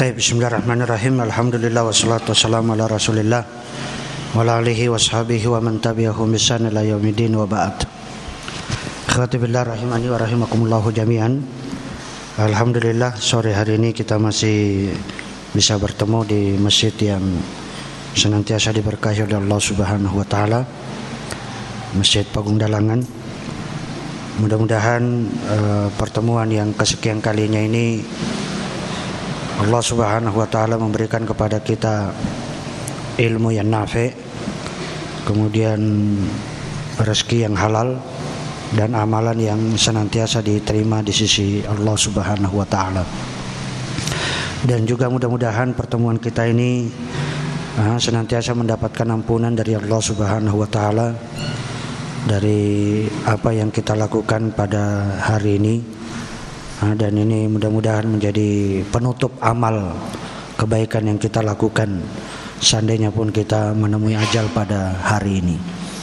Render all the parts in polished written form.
Bismillahirrahmanirrahim. Alhamdulillah wassalatu wassalamu ala Rasulillah wa ala alihi washabihi wa man tabi'ahum bi ihsan ila yaumiddin wa ba'd. Akhwati billah rahimani wa rahimakumullah jami'an. Alhamdulillah sore hari ini kita masih bisa bertemu di masjid yang senantiasa diberkahi oleh Allah Subhanahu wa taala, Masjid Pagung Dalangan. Mudah-mudahan pertemuan yang kesekian kalinya ini Allah Subhanahu wa taala memberikan kepada kita ilmu yang nafi', kemudian rezeki yang halal dan amalan yang senantiasa diterima di sisi Allah Subhanahu wa taala. Dan juga mudah-mudahan pertemuan kita ini senantiasa mendapatkan ampunan dari Allah Subhanahu wa taala dari apa yang kita lakukan pada hari ini. Dan ini mudah-mudahan menjadi penutup amal kebaikan yang kita lakukan seandainya pun kita menemui ajal pada hari ini.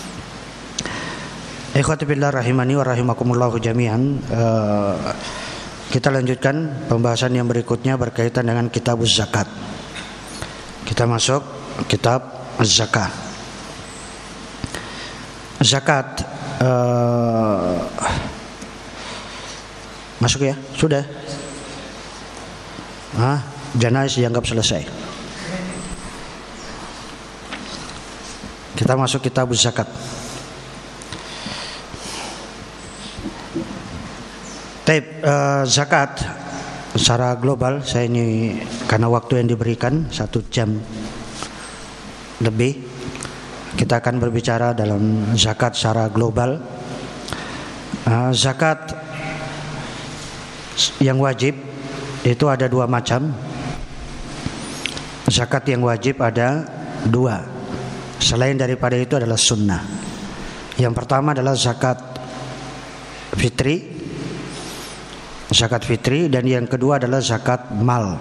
Ikhwati billah rahimani wa rahimakumullah jami'an. Kita lanjutkan pembahasan yang berikutnya berkaitan dengan kitab zakat. Kita masuk kitab zakat. Zakat masuk ya? Sudah? Janais dianggap selesai. Kita masuk kitab zakat. Zakat secara global, saya ini karena waktu yang diberikan 1 jam lebih, kita akan berbicara dalam zakat secara global. Zakat yang wajib itu ada 2 macam. Zakat yang wajib ada 2. Selain daripada itu adalah sunnah. Yang pertama adalah zakat fitri, dan yang kedua adalah zakat mal.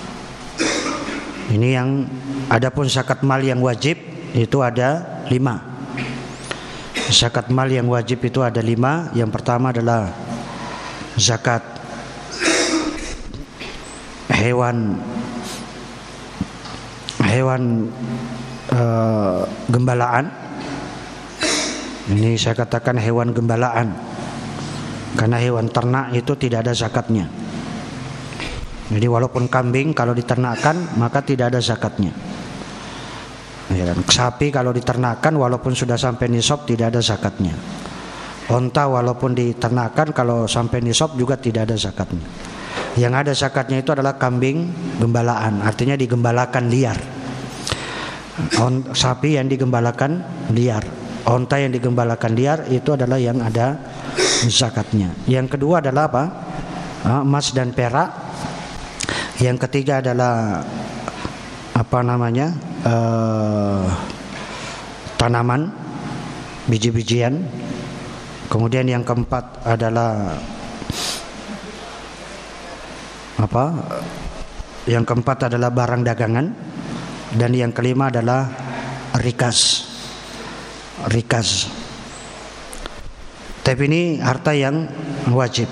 Ini yang adapun zakat mal yang wajib itu ada 5. Zakat mal yang wajib itu ada 5. Yang pertama adalah zakat hewan gembalaan. Ini saya katakan hewan gembalaan karena hewan ternak itu tidak ada zakatnya. Jadi walaupun kambing kalau diternakkan maka tidak ada zakatnya. Sapi kalau diternakkan walaupun sudah sampai nisab tidak ada zakatnya. Onta walaupun diternakkan kalau sampai nisab juga tidak ada zakatnya. Yang ada zakatnya itu adalah kambing gembalaan, artinya digembalakan liar. Sapi yang digembalakan liar, onta yang digembalakan liar itu adalah yang ada zakatnya. Yang kedua adalah apa? Emas dan perak. Yang ketiga adalah tanaman, biji-bijian. Kemudian yang keempat adalah barang dagangan, dan yang kelima adalah rikas. Tapi ini harta yang wajib.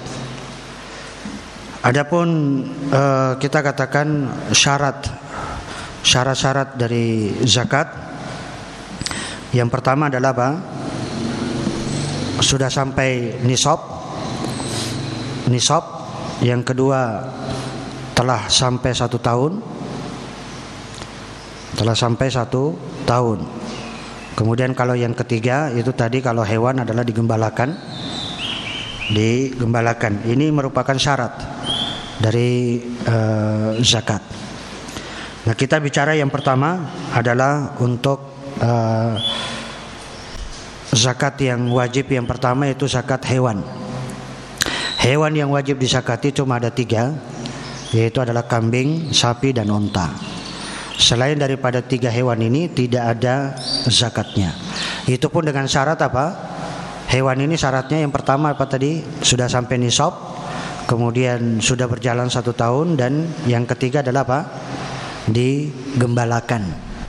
Adapun kita katakan syarat-syarat dari zakat. Yang pertama adalah apa? Sudah sampai nisab. Yang kedua telah sampai 1 tahun. Kemudian kalau yang ketiga itu tadi kalau hewan adalah digembalakan. Ini merupakan syarat dari zakat. Nah, kita bicara yang pertama adalah untuk zakat yang wajib. Yang pertama itu zakat hewan. Hewan yang wajib dizakati cuma ada 3, yaitu adalah kambing, sapi, dan onta. Selain daripada 3 hewan ini tidak ada zakatnya. Itu pun dengan syarat apa? Hewan ini syaratnya yang pertama apa tadi? Sudah sampai nisab, kemudian sudah berjalan 1 tahun, dan yang ketiga adalah apa? Digembalakan,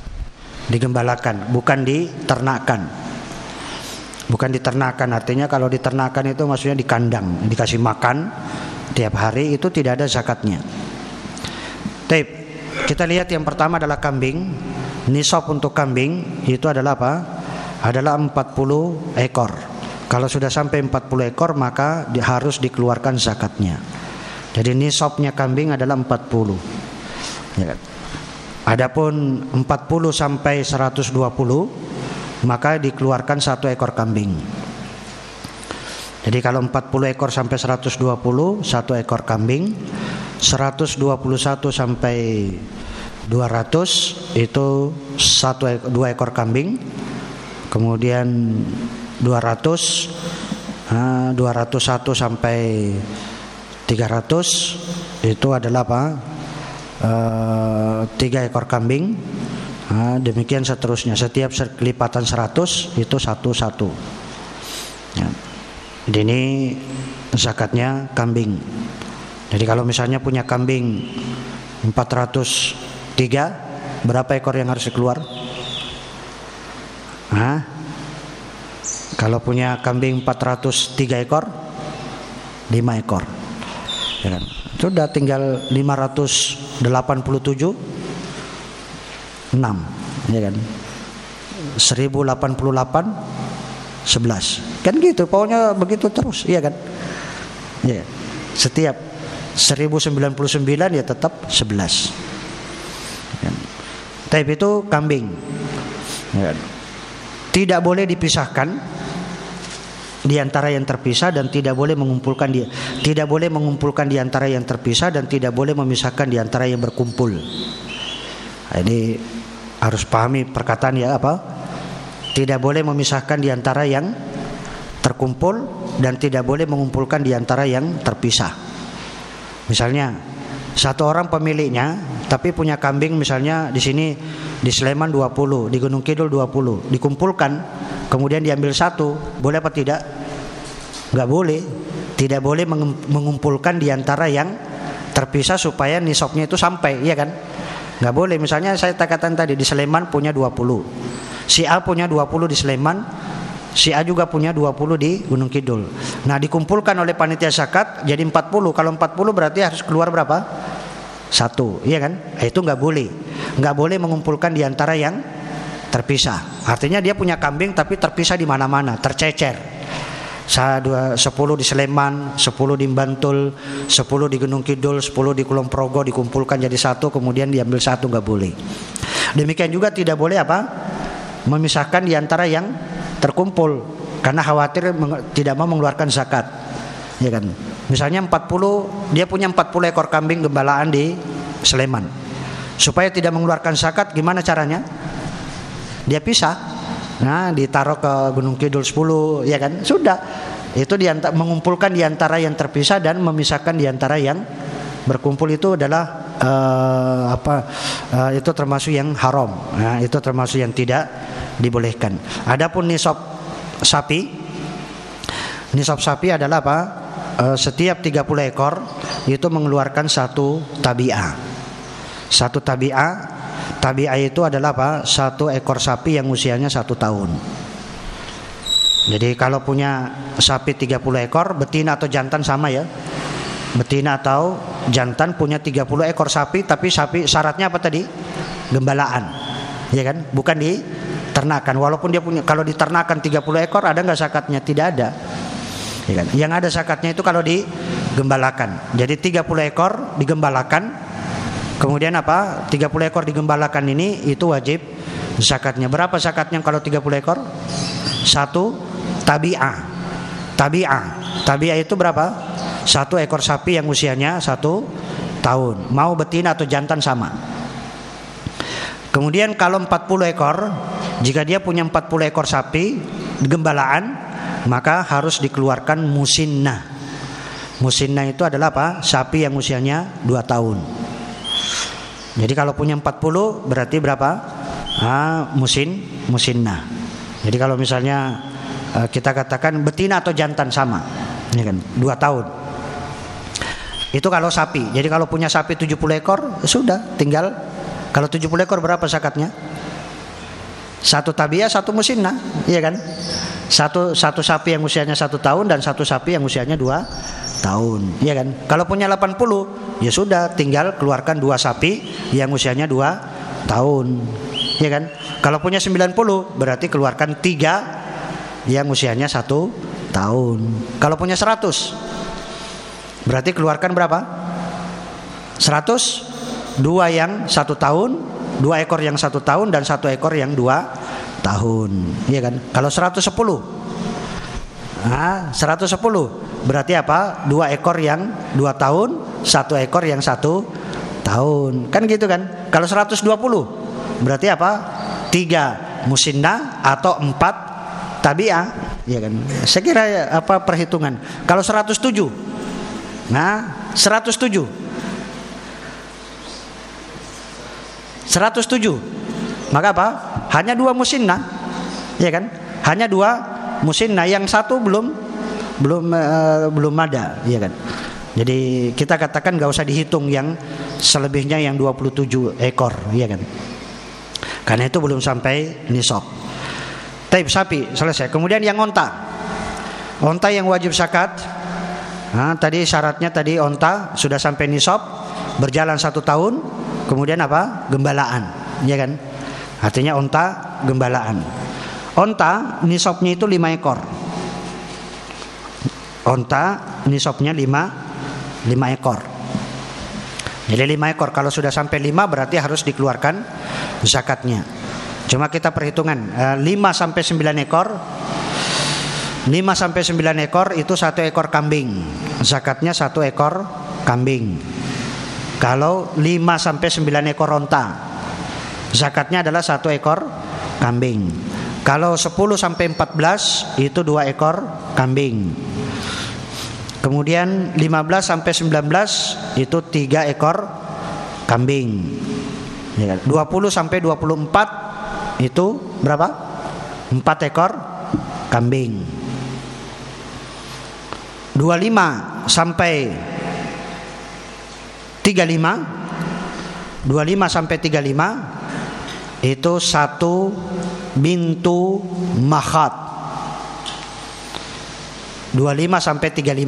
bukan diternakan. Bukan diternakan, artinya kalau diternakan itu maksudnya di kandang, dikasih makan tiap hari, itu tidak ada zakatnya. kita lihat yang pertama adalah kambing. Nisab untuk kambing itu adalah apa? Adalah 40 ekor. Kalau sudah sampai 40 ekor maka harus dikeluarkan zakatnya. Jadi nisabnya kambing adalah 40. Ya. Adapun 40 sampai 120 maka dikeluarkan 1 ekor kambing. Jadi kalau 40 ekor sampai 120 1 ekor kambing, 121 sampai 200 itu 2 ekor kambing. Kemudian 201 sampai 300 itu adalah apa? 3 ekor kambing. Demikian seterusnya. Setiap kelipatan 100 itu satu. Ya. Ini zakatnya kambing. Jadi kalau misalnya punya kambing 403, berapa ekor yang harus keluar? Kalau punya kambing 403 ekor, 5 ekor. Ya kan? Sudah tinggal 587, 6, ya kan? 1088, 11. Kan gitu, pokoknya begitu terus, iya kan? Ya. Setiap 1099 ya tetap 11. Ya. Tapi itu kambing. Ya. Tidak boleh dipisahkan di antara yang terpisah dan tidak boleh mengumpulkan di antara yang terpisah dan tidak boleh memisahkan di antara yang berkumpul. Nah, ini harus pahami perkataan ya apa? Tidak boleh memisahkan di antara yang terkumpul dan tidak boleh mengumpulkan di antara yang terpisah. Misalnya satu orang pemiliknya tapi punya kambing misalnya di sini di Sleman 20, di Gunung Kidul 20, dikumpulkan kemudian diambil satu, boleh apa tidak? Enggak boleh. Tidak boleh mengumpulkan di antara yang terpisah supaya nisabnya itu sampai, iya kan? Enggak boleh. Misalnya saya katakan tadi di Sleman punya 20. Si A punya 20 di Sleman, si A juga punya 20 di Gunung Kidul. Nah, dikumpulkan oleh panitia zakat jadi 40. Kalau 40 berarti harus keluar berapa? 1, iya kan? Itu enggak boleh. Enggak boleh mengumpulkan di antara yang terpisah. Artinya dia punya kambing tapi terpisah di mana-mana, tercecer. 10 di Sleman, 10 di Bantul, 10 di Gunung Kidul, 10 di Kulon Progo dikumpulkan jadi 1 kemudian diambil 1, enggak boleh. Demikian juga tidak boleh apa? Memisahkan di antara yang terkumpul karena khawatir tidak mau mengeluarkan zakat. Ya kan? Misalnya 40, dia punya 40 ekor kambing gembalaan di Sleman. Supaya tidak mengeluarkan zakat gimana caranya? Dia pisah. Nah, ditaruh ke Gunung Kidul 10, ya kan? Sudah. Itu mengumpulkan di antara yang terpisah dan memisahkan di antara yang berkumpul itu adalah itu termasuk yang haram. Nah, itu termasuk yang tidak dibolehkan. Adapun nisab sapi adalah apa? Setiap 30 ekor itu mengeluarkan 1 tabi'ah. 1 tabi'ah itu adalah apa? 1 ekor sapi yang usianya 1 tahun. Jadi kalau punya sapi 30 ekor, betina atau jantan sama ya. Betina atau jantan punya 30 ekor sapi, tapi sapi syaratnya apa tadi? Gembalaan. Ya kan? Bukan diternakan. Walaupun dia punya, kalau diternakan 30 ekor ada enggak zakatnya? Tidak ada. Ya kan? Yang ada zakatnya itu kalau digembalakan. Jadi 30 ekor digembalakan. Kemudian apa? 30 ekor digembalakan ini itu wajib zakatnya. Berapa zakatnya kalau 30 ekor? 1 tabi'ah. Tabi'ah itu berapa? 1 ekor sapi yang usianya 1 tahun. Mau betina atau jantan sama. Kemudian kalau 40 ekor, jika dia punya 40 ekor sapi gembalaan, maka harus dikeluarkan musinnah. Musinnah itu adalah apa? Sapi yang usianya 2 tahun. Jadi kalau punya 40 berarti berapa? Musinnah. Jadi kalau misalnya kita katakan betina atau jantan sama, ya kan? 2 tahun. Itu kalau sapi. Jadi kalau punya sapi 70 ekor sudah tinggal. Kalau 70 ekor berapa zakatnya? 1 tabi'ah, 1 musinnah, iya kan? Satu sapi yang usianya 1 tahun dan 1 sapi yang usianya 2 tahun, ya kan? Kalau punya 80, ya sudah tinggal keluarkan 2 sapi yang usianya 2 tahun, ya kan? Kalau punya 90, berarti keluarkan 3 yang usianya 1 tahun. Kalau punya 100, berarti keluarkan berapa? 100, 2 yang 1 tahun, 2 ekor yang 1 tahun, dan 1 ekor yang 2 tahun, ya kan? Kalau 110, 110 berarti apa? 2 ekor yang 2 tahun, 1 ekor yang 1 tahun, kan gitu kan? Kalau 120 berarti apa? 3 musinnah atau 4 tabi'ah, ya kan? Saya kira apa perhitungan. Kalau 107, 107 maka apa? Hanya 2 musinnah, ya kan? Hanya 2 musinnah, yang 1 belum ada, ya kan? Jadi kita katakan gak usah dihitung yang selebihnya yang 27 ekor, ya kan? Karena itu belum sampai nisab. Taib sapi selesai. Kemudian yang onta yang wajib zakat. Tadi syaratnya tadi onta sudah sampai nisab, berjalan 1 tahun, kemudian apa? Gembalaan, ya kan? Artinya onta gembalaan. Onta nisabnya itu 5 ekor. Onta nisabnya 5 ekor. Jadi 5 ekor. Kalau sudah sampai 5 berarti harus dikeluarkan zakatnya. Cuma kita perhitungan 5 sampai 9 ekor. 5 sampai 9 ekor itu 1 ekor kambing. Zakatnya 1 ekor kambing. Kalau 5 sampai 9 ekor onta, zakatnya adalah 1 ekor kambing. Kalau 10 sampai 14 itu 2 ekor kambing. Kemudian 15 sampai 19 itu 3 ekor kambing. 20 sampai 24 itu berapa? 4 ekor kambing. 25 sampai 35, 25 sampai 35 itu 1 bintu makhat. 25 sampai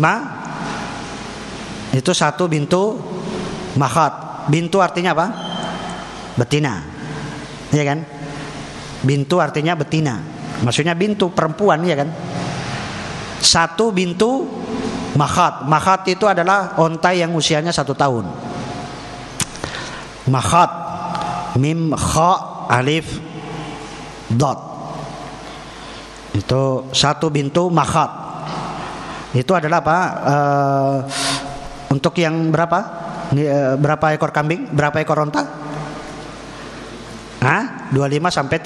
35 itu 1 bintu makhat. Bintu artinya apa? Betina, ya kan? Bintu artinya betina. Maksudnya bintu perempuan, ya kan? 1 bintu makhat. Makhat itu adalah onta yang usianya 1 tahun. Makhat, mim kha alif dot, itu 1 bintu makhat. Itu adalah apa? Untuk yang berapa? Berapa ekor kambing? Berapa ekor onta? 25 sampai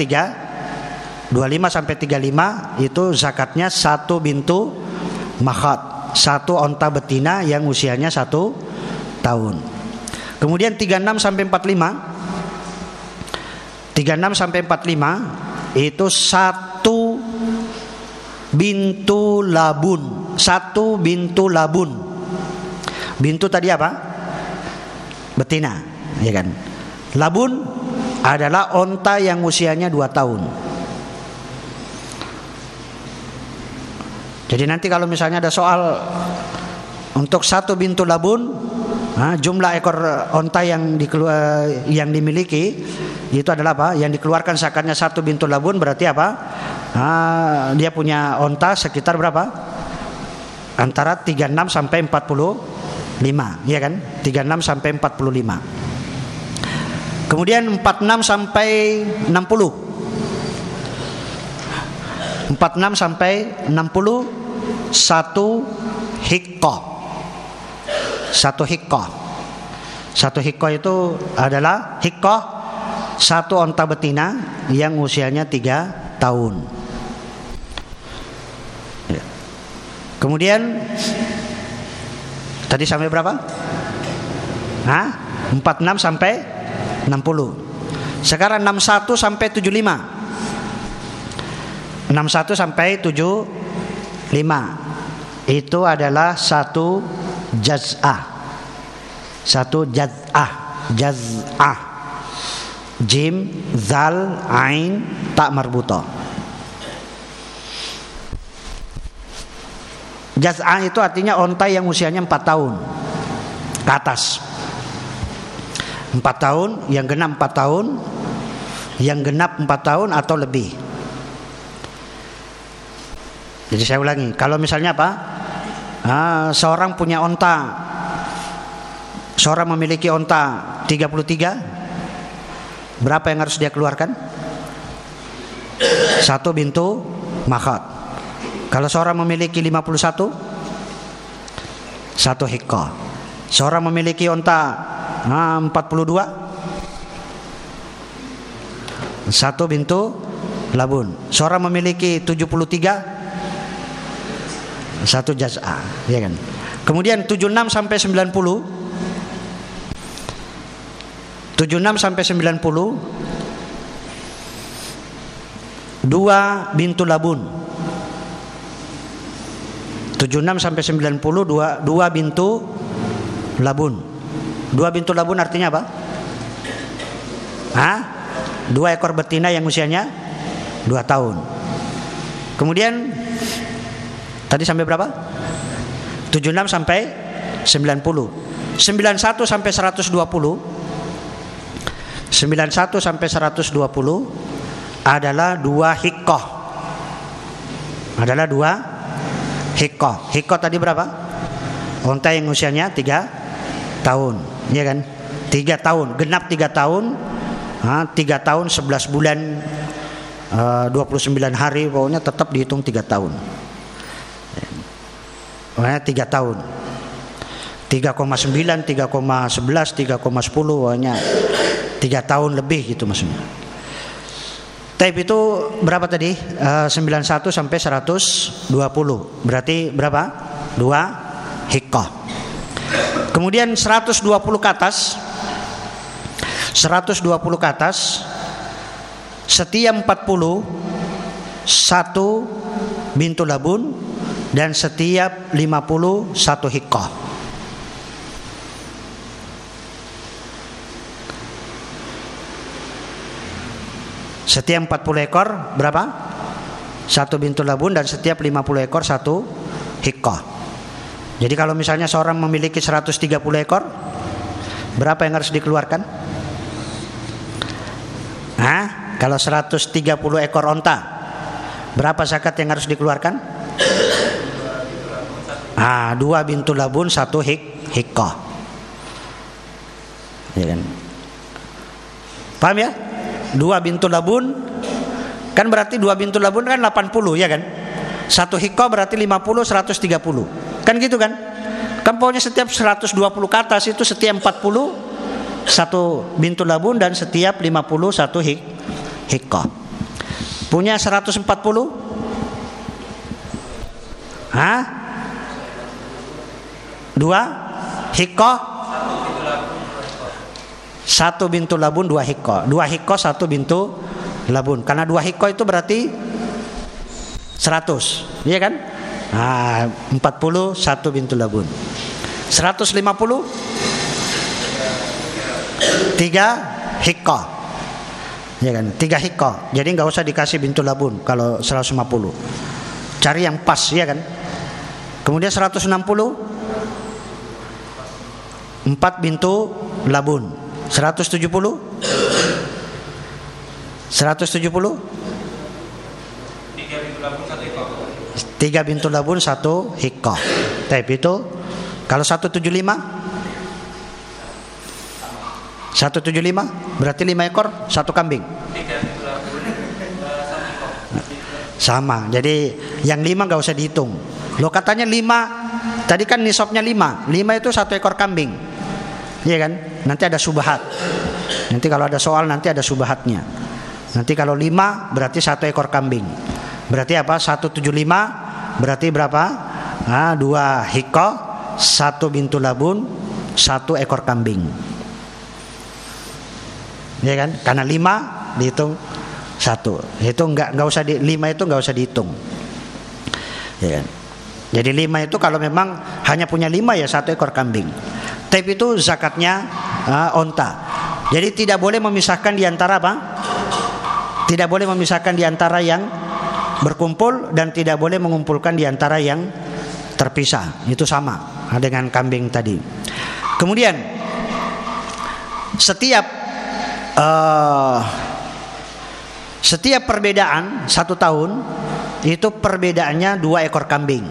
35 itu zakatnya 1 bintu makhat, 1 onta betina yang usianya 1 tahun. Kemudian 36 sampai 45. 36 sampai 45 itu 1 bintu labun. 1 bintu labun. Bintu tadi apa? Betina, ya kan? Labun adalah onta yang usianya 2 tahun. Jadi nanti kalau misalnya ada soal untuk 1 bintu labun, jumlah ekor onta yang dimiliki itu adalah apa? Yang dikeluarkan zakatnya 1 bintu labun, berarti apa? Dia punya onta sekitar berapa? Antara 36 sampai 45, ya kan? 36 sampai 45. Kemudian 46 sampai 60. 46 sampai 60 1 hiqqah. 1 hiqqah. 1 hiqqah itu adalah hiqqah 1 onta betina yang usianya 3 tahun. Kemudian tadi sampai berapa? 46 sampai 60. Sekarang 61 sampai 75. 61 sampai 75 itu adalah 1 jaz'ah. 1 jaz'ah. Jaz'ah. Jim, zal, ain, ta marbutah. Jaz'a itu artinya onta yang usianya 4 tahun ke atas. 4 tahun, yang genap 4 tahun, yang genap 4 tahun atau lebih. Jadi saya ulangi, kalau misalnya apa? Seorang punya onta, seorang memiliki onta 33, berapa yang harus dia keluarkan? 1 bintu makhad. Kalau seorang memiliki 51, 1 hiqqah. Seorang memiliki onta 42, 1 bintu labun. Seorang memiliki 73, 1 jaz'a, ya kan? Kemudian 76 sampai 90, 76 sampai 90, 2 bintu labun. 76 sampai 90, 2 bintu labun. 2 bintu labun artinya apa? 2 ekor betina yang usianya 2 tahun. Kemudian tadi sampai berapa? 76 sampai 90. 91 sampai 120. 91 sampai 120 adalah 2 hiqqah. Adalah 2 hiqqah. Hiqqah tadi berapa? Onta yang usianya 3 tahun, ya kan? 3 tahun, genap 3 tahun. 3 tahun 11 bulan 29 hari, pokoknya tetap dihitung 3 tahun. Pokoknya 3 tahun. 3,9, 3,11, 3,10, pokoknya 3 tahun lebih gitu maksudnya. Type itu berapa tadi? 91 sampai 120. Berarti berapa? 2 hiqqah. Kemudian 120 ke atas. 120 ke atas, setiap 40 1 bintu labun, dan setiap 50 1 hiqqah. Setiap 40 ekor berapa? 1 bintu labun, dan setiap 50 ekor 1 hiqqah. Jadi kalau misalnya seorang memiliki 130 ekor, berapa yang harus dikeluarkan? Kalau 130 ekor onta, berapa zakat yang harus dikeluarkan? 2 bintu labun, 1 hiqqah. Ya kan? Paham ya? 2 bintu labun kan berarti 2 bintu labun kan 80, ya kan? 1 hiqqah berarti 50, 130. Kan gitu kan? Kan pokoknya setiap 120 ke atas itu setiap 40 1 bintu labun, dan setiap 50 1 hiqqah. Punya 140? 2 hiqqah, 1 bintu labun, 2 hiqqah. 2 hiqqah 1 bintu labun. Karena 2 hiqqah itu berarti 100, iya kan? 40 1 bintu labun. 150 3 hiqqah, ya kan? 3 hiqqah. Jadi nggak usah dikasih bintu labun kalau 150. Cari yang pas, ya kan? Kemudian 160 4 bintu labun. 170 3 bintu labun 1 hiqqah. Tapi itu kalau 175 berarti 5 ekor 1 kambing. Sama. Jadi yang 5 gak usah dihitung. Lo katanya 5, tadi kan nisabnya 5 itu 1 ekor kambing, iya kan? Nanti ada subhat. Nanti kalau ada soal nanti ada subhatnya. Nanti kalau 5 berarti 1 ekor kambing. Berarti apa? 175 berarti berapa? 2 hiqqah, 1 bintu labun, 1 ekor kambing. Ya kan? Karena 5 dihitung 1. Itu enggak usah 5 itu enggak usah dihitung. Ya kan? Jadi 5 itu kalau memang hanya punya 5 ya 1 ekor kambing. Tapi itu zakatnya onta. Jadi tidak boleh memisahkan di antara apa? Tidak boleh memisahkan di antara yang berkumpul dan tidak boleh mengumpulkan di antara yang terpisah. Itu sama dengan kambing tadi. Kemudian setiap perbedaan 1 tahun itu perbedaannya 2 ekor kambing.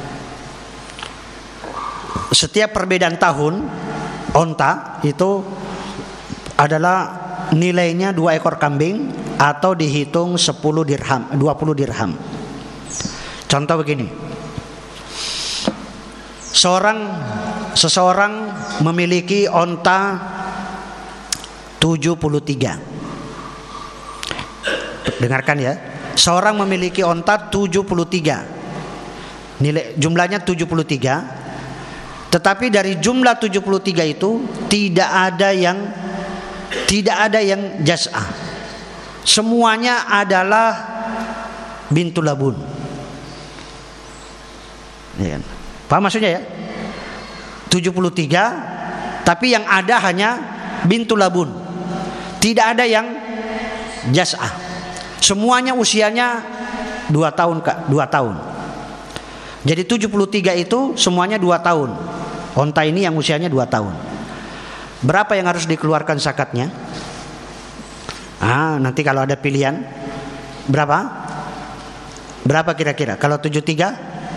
Setiap perbedaan tahun onta itu adalah nilainya 2 ekor kambing atau dihitung 10 dirham, 20 dirham. Contoh begini. Seseorang memiliki onta 73. Dengarkan ya. Seorang memiliki onta 73. Jumlahnya 73. Tetapi dari jumlah 73 itu tidak ada yang jas'ah. Semuanya adalah bintul labun. Ya kan? Paham maksudnya ya? 73 tapi yang ada hanya bintul labun. Tidak ada yang jas'ah. Semuanya usianya 2 tahun, Kak, 2 tahun. Jadi 73 itu semuanya 2 tahun. Onta ini yang usianya 2 tahun. Berapa yang harus dikeluarkan zakatnya? Nanti kalau ada pilihan berapa? Berapa kira-kira? Kalau 73?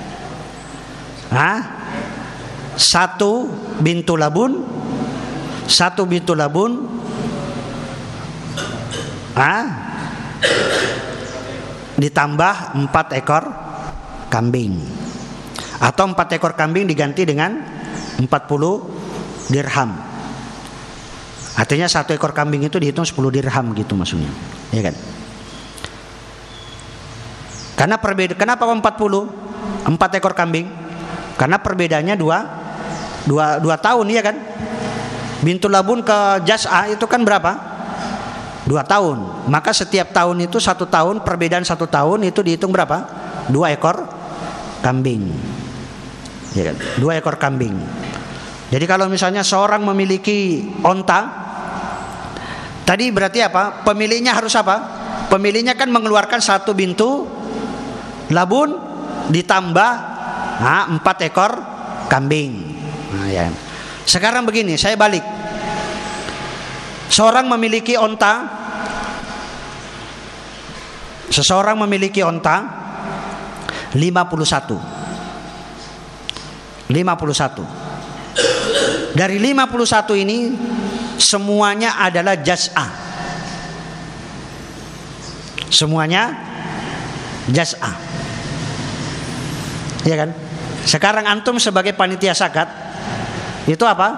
1 bintul labun. 1 bintul labun. Ditambah 4 ekor kambing. Atau 4 ekor kambing diganti dengan 40 dirham. Artinya 1 ekor kambing itu dihitung 10 dirham gitu maksudnya. Ya kan? Kenapa 4 ekor kambing? Karena perbedaannya 2 tahun, ya kan? Bintul labun ke jas'ah itu kan berapa? 2 tahun. Maka setiap tahun itu 1 tahun, perbedaan 1 tahun itu dihitung berapa? 2 ekor kambing. Ya kan? 2 ekor kambing. Jadi kalau misalnya seorang memiliki onta, tadi berarti apa? Pemiliknya harus apa? Pemiliknya kan mengeluarkan 1 bintu labun ditambah 4 ekor kambing. Ya. Sekarang begini, saya balik. Seseorang memiliki onta 51. Dari 51 ini semuanya adalah jas'ah. Semuanya jas'ah. Ya kan? Sekarang antum sebagai panitia zakat itu apa?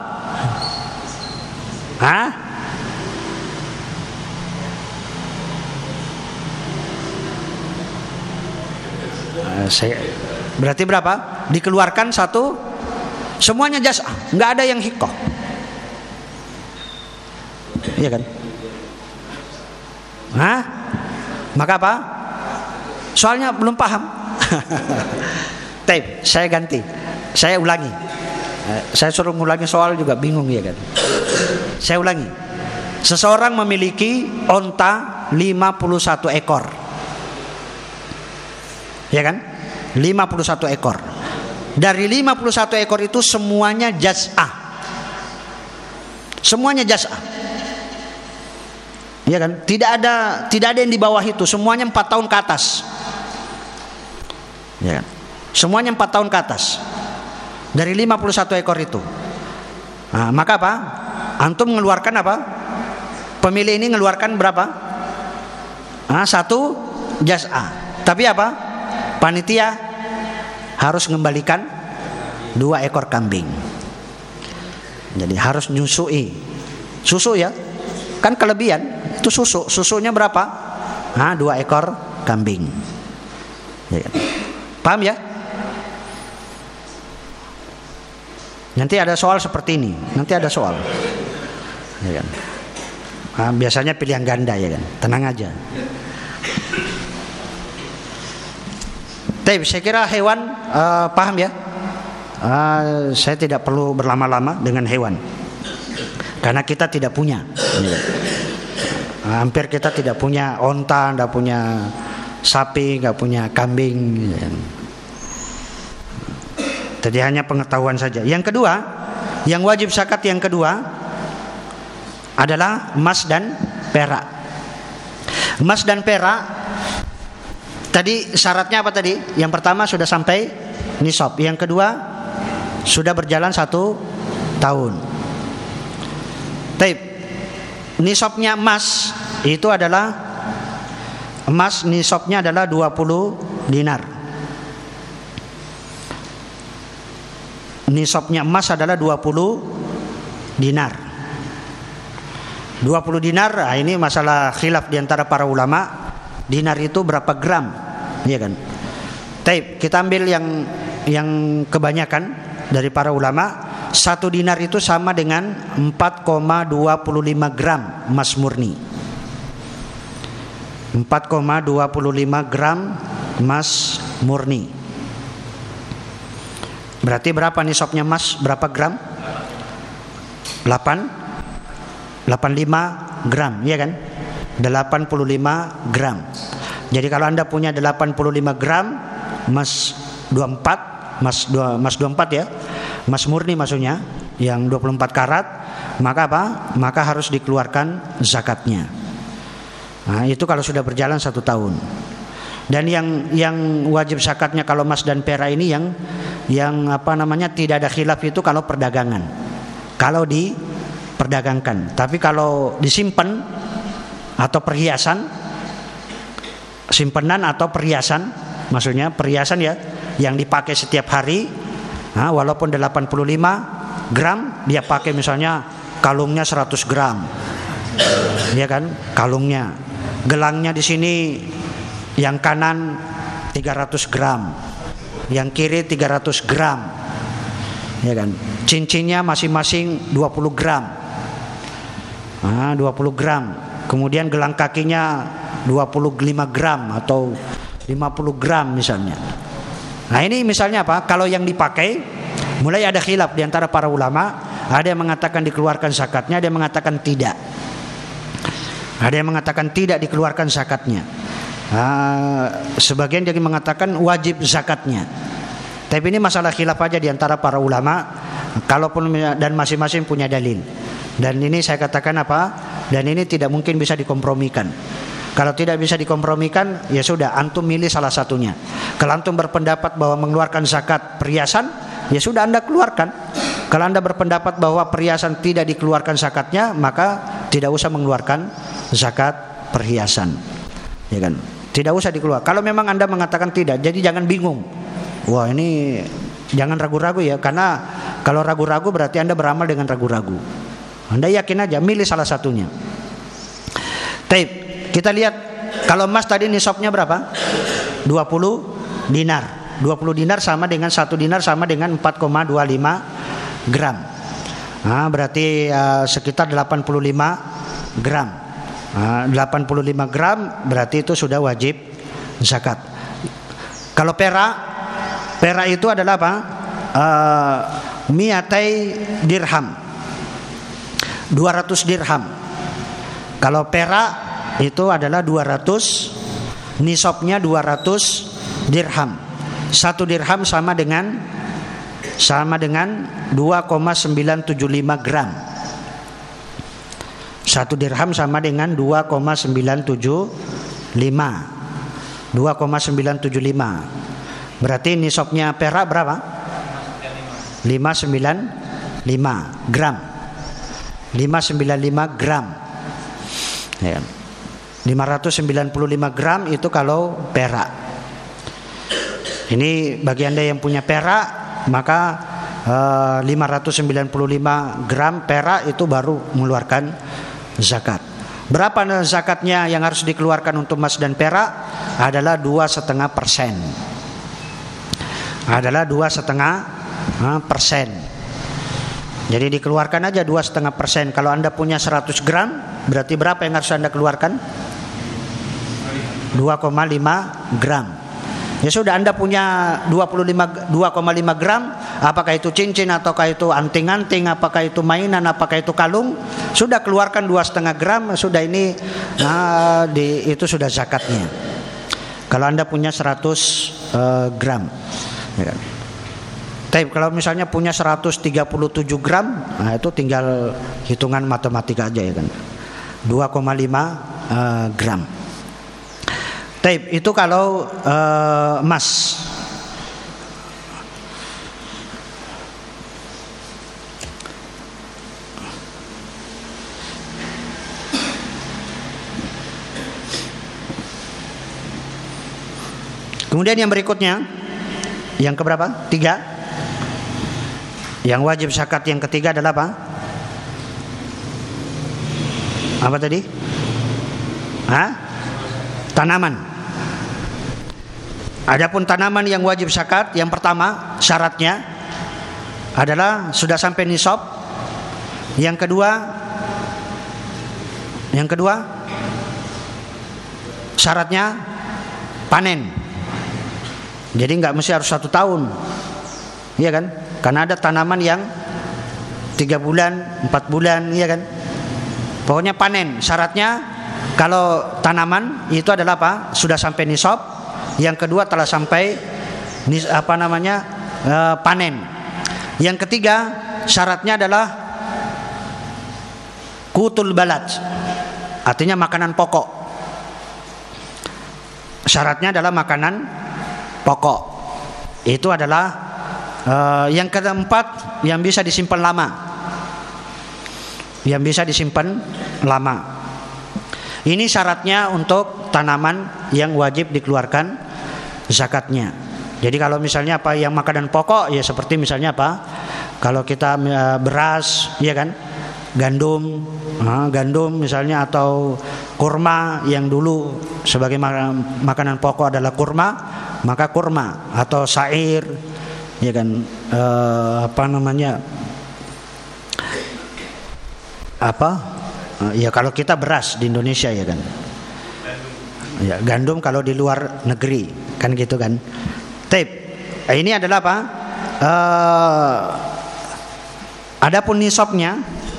Berarti berapa? Dikeluarkan 1. Semuanya jas'ah, nggak ada yang hikoh. Iya kan? Maka apa? Soalnya belum paham. Tape, saya ganti. Saya ulangi. Saya suruh ngulangi soal juga bingung, ya kan? Saya ulangi. Seseorang memiliki onta 51 ekor. Ya kan? 51 ekor. Dari 51 ekor itu semuanya jas'ah. Semuanya jas'ah. Ya kan? Tidak ada yang di bawah itu, semuanya 4 tahun ke atas. Ya kan? Semuanya 4 tahun ke atas. Dari 51 ekor itu. Maka apa? Antum mengeluarkan apa? Pemilih ini mengeluarkan berapa? 1 jas'ah. Tapi apa? Panitia harus mengembalikan 2 ekor kambing. Jadi harus nyusui. Susu ya. Kan kelebihan itu susu. Susunya berapa? 2 ekor kambing. Ya kan? Paham ya? Nanti ada soal seperti ini. Nanti ada soal. Ya kan? Biasanya pilihan ganda, ya kan. Tenang aja. Saya kira hewan paham ya. Saya tidak perlu berlama-lama dengan hewan karena kita tidak punya. Hampir kita tidak punya onta, tidak punya sapi, nggak punya kambing. Tadi hanya pengetahuan saja. Yang kedua, yang wajib zakat yang kedua adalah emas dan perak. Emas dan perak tadi syaratnya apa tadi? Yang pertama sudah sampai nisab. Yang kedua sudah berjalan 1 tahun. Taib. Nisabnya emas itu adalah emas, nisabnya adalah 20 dinar. Nisabnya emas adalah 20 dinar. 20 dinar, nah ini masalah khilaf di antara para ulama. Dinar itu berapa gram? Iya kan? Taib, kita ambil yang kebanyakan dari para ulama. 1 dinar itu sama dengan 4,25 gram emas murni. 4,25 gram emas murni. Berarti berapa nisabnya emas? Berapa gram? 85 gram, iya kan? 85 gram. Jadi kalau Anda punya 85 gram emas 24, emas 24 ya. Emas murni maksudnya, yang 24 karat, maka apa? Maka harus dikeluarkan zakatnya. Nah, itu kalau sudah berjalan 1 tahun. Dan yang wajib zakatnya kalau emas dan perak ini yang apa namanya tidak ada khilaf itu kalau perdagangan. Kalau diperdagangkan. Tapi kalau disimpan atau perhiasan, simpanan atau perhiasan, maksudnya perhiasan ya yang dipakai setiap hari, nah, walaupun 85 gram dia pakai misalnya kalungnya 100 gram. Ya kan? Kalungnya. Gelangnya di sini yang kanan 300 gram, yang kiri 300 gram, ya kan? Cincinnya masing-masing 20 gram, 20 gram. Kemudian gelang kakinya 25 gram atau 50 gram misalnya. Nah ini misalnya apa? Kalau yang dipakai, mulai ada khilaf di antara para ulama. Ada yang mengatakan dikeluarkan zakatnya, ada yang mengatakan tidak. Ada yang mengatakan tidak dikeluarkan zakatnya. Sebagian yang mengatakan wajib zakatnya. Tapi ini masalah khilaf aja di antara para ulama. Kalaupun dan masing-masing punya dalil. Dan ini saya katakan apa? Dan ini tidak mungkin bisa dikompromikan. Kalau tidak bisa dikompromikan, ya sudah, antum milih salah satunya. Kalau antum berpendapat bahwa mengeluarkan zakat perhiasan, ya sudah Anda keluarkan. Kalau Anda berpendapat bahwa perhiasan tidak dikeluarkan zakatnya, maka tidak usah mengeluarkan zakat perhiasan. Ya kan? Tidak usah dikeluarkan. Kalau memang Anda mengatakan tidak, jadi jangan bingung. Wah, ini jangan ragu-ragu ya, karena kalau ragu-ragu berarti Anda beramal dengan ragu-ragu. Anda yakin aja, milih salah satunya. Taib, kita lihat kalau emas tadi nisabnya berapa? 20 dinar. 20 dinar sama dengan 1 dinar sama dengan 4,25 gram. Nah, berarti sekitar 85 gram. 85 gram berarti itu sudah wajib zakat. Kalau perak itu adalah apa? Miatai dirham, 200 dirham. Kalau perak itu adalah 200, nisabnya 200 dirham. 1 dirham sama dengan 2,975 gram. 1 dirham sama dengan 2,975. 2,975. Berarti nisabnya perak berapa? 595 gram. 595 gram. Ya. 595 gram itu kalau perak. Ini bagi Anda yang punya perak, maka 595 gram perak itu baru mengeluarkan zakat. Berapa zakatnya yang harus dikeluarkan untuk emas dan perak? Adalah 2,5%. Adalah 2,5%. Jadi dikeluarkan aja 2,5%. Kalau Anda punya 100 gram, berarti berapa yang harus Anda keluarkan? 2,5 gram. Ya sudah, Anda punya 2,5 gram, apakah itu cincin, ataukah itu anting-anting, apakah itu mainan, apakah itu kalung, sudah keluarkan 2,5 gram, sudah ini itu sudah zakatnya. Kalau Anda punya 100 gram, ya kan? Tapi kalau misalnya punya 137 gram, nah itu tinggal hitungan matematika aja ya kan. 2,5 gram. Tapi itu kalau emas. Kemudian yang berikutnya, yang keberapa? 3. Yang wajib zakat yang ketiga adalah apa? Apa tadi? Tanaman. Adapun tanaman yang wajib zakat, yang pertama syaratnya adalah sudah sampai nisab. Yang kedua syaratnya panen. Jadi nggak mesti harus 1 tahun, iya kan? Karena ada tanaman yang 3 bulan, 4 bulan, iya kan? Pokoknya panen. Syaratnya kalau tanaman itu adalah apa? Sudah sampai nisab. Yang kedua telah sampai panen. Yang ketiga syaratnya adalah qutul balad, artinya makanan pokok. Syaratnya adalah makanan pokok. Itu adalah yang keempat, yang bisa disimpan lama. Yang bisa disimpan lama. Ini syaratnya untuk tanaman yang wajib dikeluarkan zakatnya. Jadi kalau misalnya apa yang makanan pokok, ya seperti misalnya apa? Kalau kita beras, ya kan? Gandum misalnya, atau kurma yang dulu sebagai makanan pokok adalah kurma, maka kurma, atau syair, ya kan, ya kalau kita beras di Indonesia, ya kan, ya gandum kalau di luar negeri kan gitu kan. Ini adalah apa? Adapun nisabnya,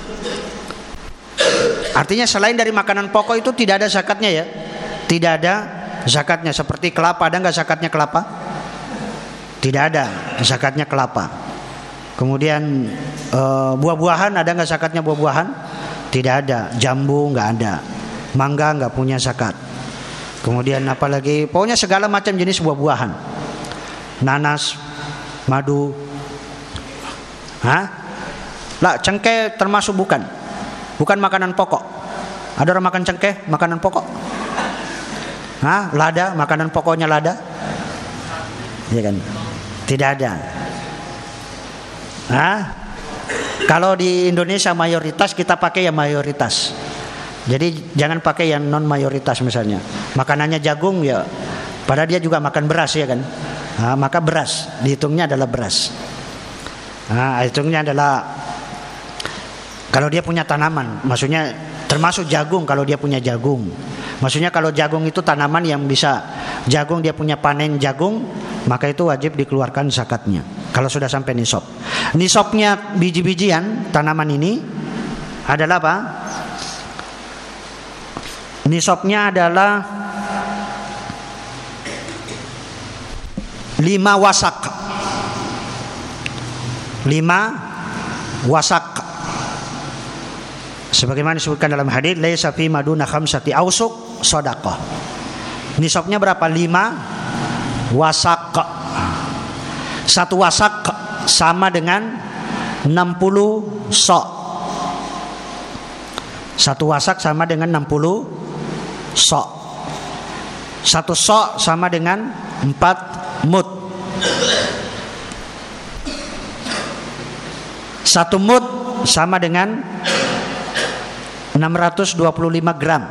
artinya selain dari makanan pokok itu tidak ada zakatnya ya, tidak ada zakatnya. Seperti kelapa, ada nggak zakatnya kelapa? Tidak ada zakatnya kelapa. Kemudian buah-buahan, ada nggak zakatnya buah-buahan? Tidak ada. Jambu nggak ada. Mangga nggak punya zakat. Kemudian apalagi, pokoknya segala macam jenis buah-buahan. Nanas, madu. Lah, cengkeh termasuk bukan makanan pokok. Ada orang makan cengkeh, makanan pokok? Lada, makanan pokoknya lada? Ya kan? Tidak ada. Kalau di Indonesia mayoritas, kita pakai yang mayoritas. Jadi jangan pakai yang non mayoritas. Misalnya makanannya jagung, ya padahal dia juga makan beras, ya kan? Maka beras dihitungnya adalah beras. Hitungnya adalah kalau dia punya tanaman, maksudnya termasuk jagung kalau dia punya jagung. Maksudnya kalau jagung itu tanaman yang bisa jagung, dia punya panen jagung, maka itu wajib dikeluarkan zakatnya kalau sudah sampai nisab. Nisabnya biji-bijian tanaman ini adalah apa? Nisabnya adalah 5 wasak. 5 wasak. Sebagaimana disebutkan dalam hadis, laisa fi maduna khamsati ausuk shadaqah. Nisabnya berapa? 5 wasak. 1 wasak sama dengan 60 sok. 1 wasak sama dengan 60 sok. 1 sok sama dengan 4 mud. 1 mud sama dengan 625 gram.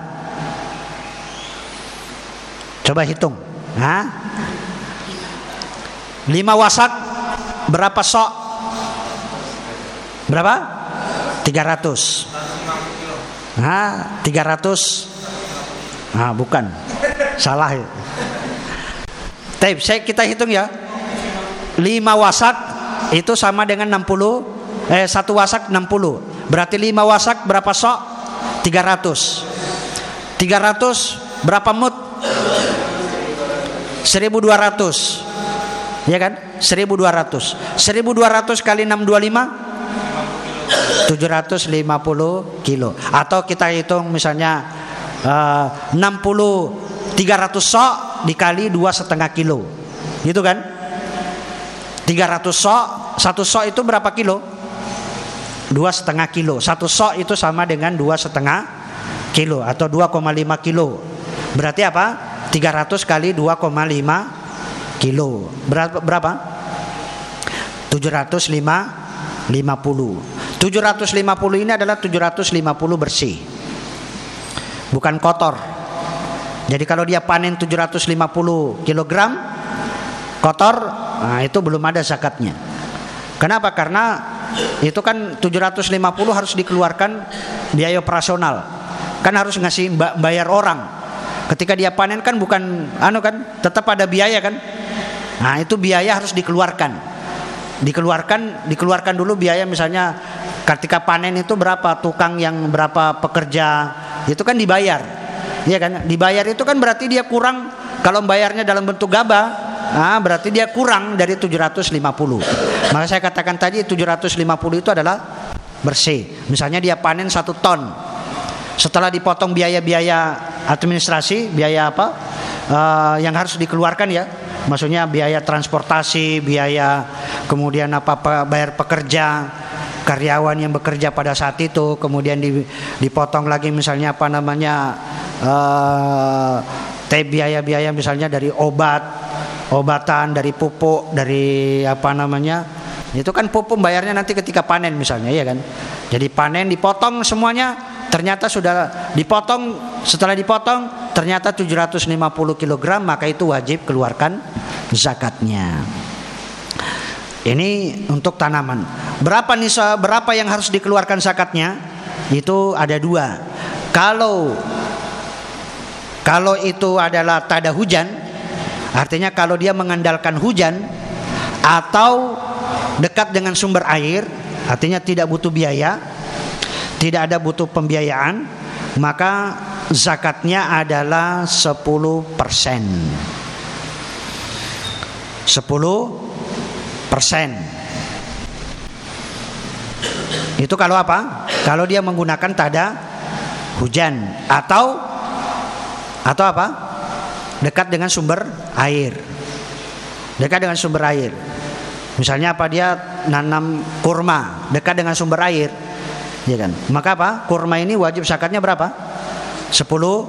Coba hitung. 5 wasak berapa sok? Berapa? 300. 300. Bukan. Salah ya. Kita hitung ya. 5 wasak itu sama dengan 60. 1 wasak 60. Berarti 5 wasak berapa sok? 300. 300 berapa mud? 1200. Ya kan? 1.200. 1.200 kali 625 750 kilo. Atau kita hitung misalnya 300 sok dikali 2,5 kilo. Gitu kan? 300 sok, 1 sok itu berapa kilo? 2,5 kilo. 1 sok itu sama dengan 2,5 kilo atau 2,5 kilo. Berarti apa? 300 kali 2,5 kilo. Berapa? 750. 750 ini adalah 750 bersih. Bukan kotor. Jadi kalau dia panen 750 kilogram kotor, nah itu belum ada zakatnya. Kenapa? Karena itu kan 750 harus dikeluarkan biaya operasional. Kan harus ngasih bayar orang. Ketika dia panen kan bukan tetap ada biaya kan. Nah, itu biaya harus dikeluarkan dulu biaya, misalnya ketika panen itu berapa tukang yang berapa pekerja, itu kan dibayar. Iya kan? Dibayar itu kan berarti dia kurang, kalau bayarnya dalam bentuk gabah, nah berarti dia kurang dari 750. Maka saya katakan tadi 750 itu adalah bersih. Misalnya dia panen 1 ton. Setelah dipotong biaya-biaya administrasi, biaya apa yang harus dikeluarkan ya, maksudnya biaya transportasi, biaya kemudian bayar pekerja, karyawan yang bekerja pada saat itu, kemudian dipotong lagi misalnya biaya-biaya misalnya dari obatan, dari pupuk, dari itu kan pupuk bayarnya nanti ketika panen misalnya, ya kan. Jadi panen dipotong semuanya, ternyata sudah dipotong, setelah dipotong ternyata 750 kg, maka itu wajib keluarkan zakatnya. Ini untuk tanaman. Berapa yang harus dikeluarkan zakatnya? Itu ada 2. Kalau itu adalah tada hujan, artinya kalau dia mengandalkan hujan atau dekat dengan sumber air, artinya tidak butuh biaya, tidak ada butuh pembiayaan, maka zakatnya adalah 10%. 10%. Itu kalau apa? Kalau dia menggunakan tada hujan atau apa? Dekat dengan sumber air. Dekat dengan sumber air. Misalnya apa, dia nanam kurma dekat dengan sumber air, ya kan? Maka apa? Kurma ini wajib zakatnya berapa? 10%.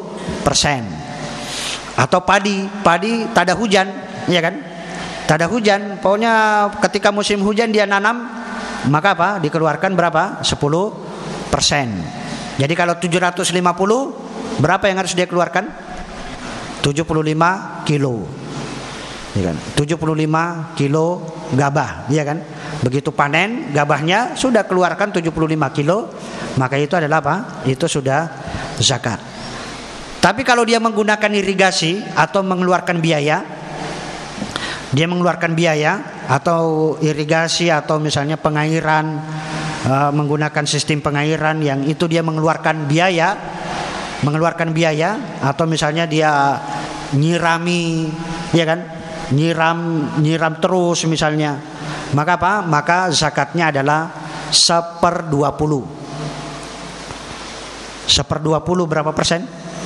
Atau padi tada hujan, ya kan? Tada hujan, pokoknya ketika musim hujan dia nanam, maka apa? Dikeluarkan berapa? 10%. Jadi kalau 750, berapa yang harus dia keluarkan? 75 kilo. Ya kan? 75 kilo gabah, ya kan? Begitu panen gabahnya sudah keluarkan 75 kilo, maka itu adalah apa? Itu sudah zakat. Tapi kalau dia menggunakan irigasi atau mengeluarkan biaya, atau irigasi atau misalnya pengairan, menggunakan sistem pengairan yang itu dia mengeluarkan biaya, atau misalnya dia nyirami, ya kan? Nyiram terus misalnya, maka apa? Maka zakatnya adalah 1/20. 1/20 berapa persen?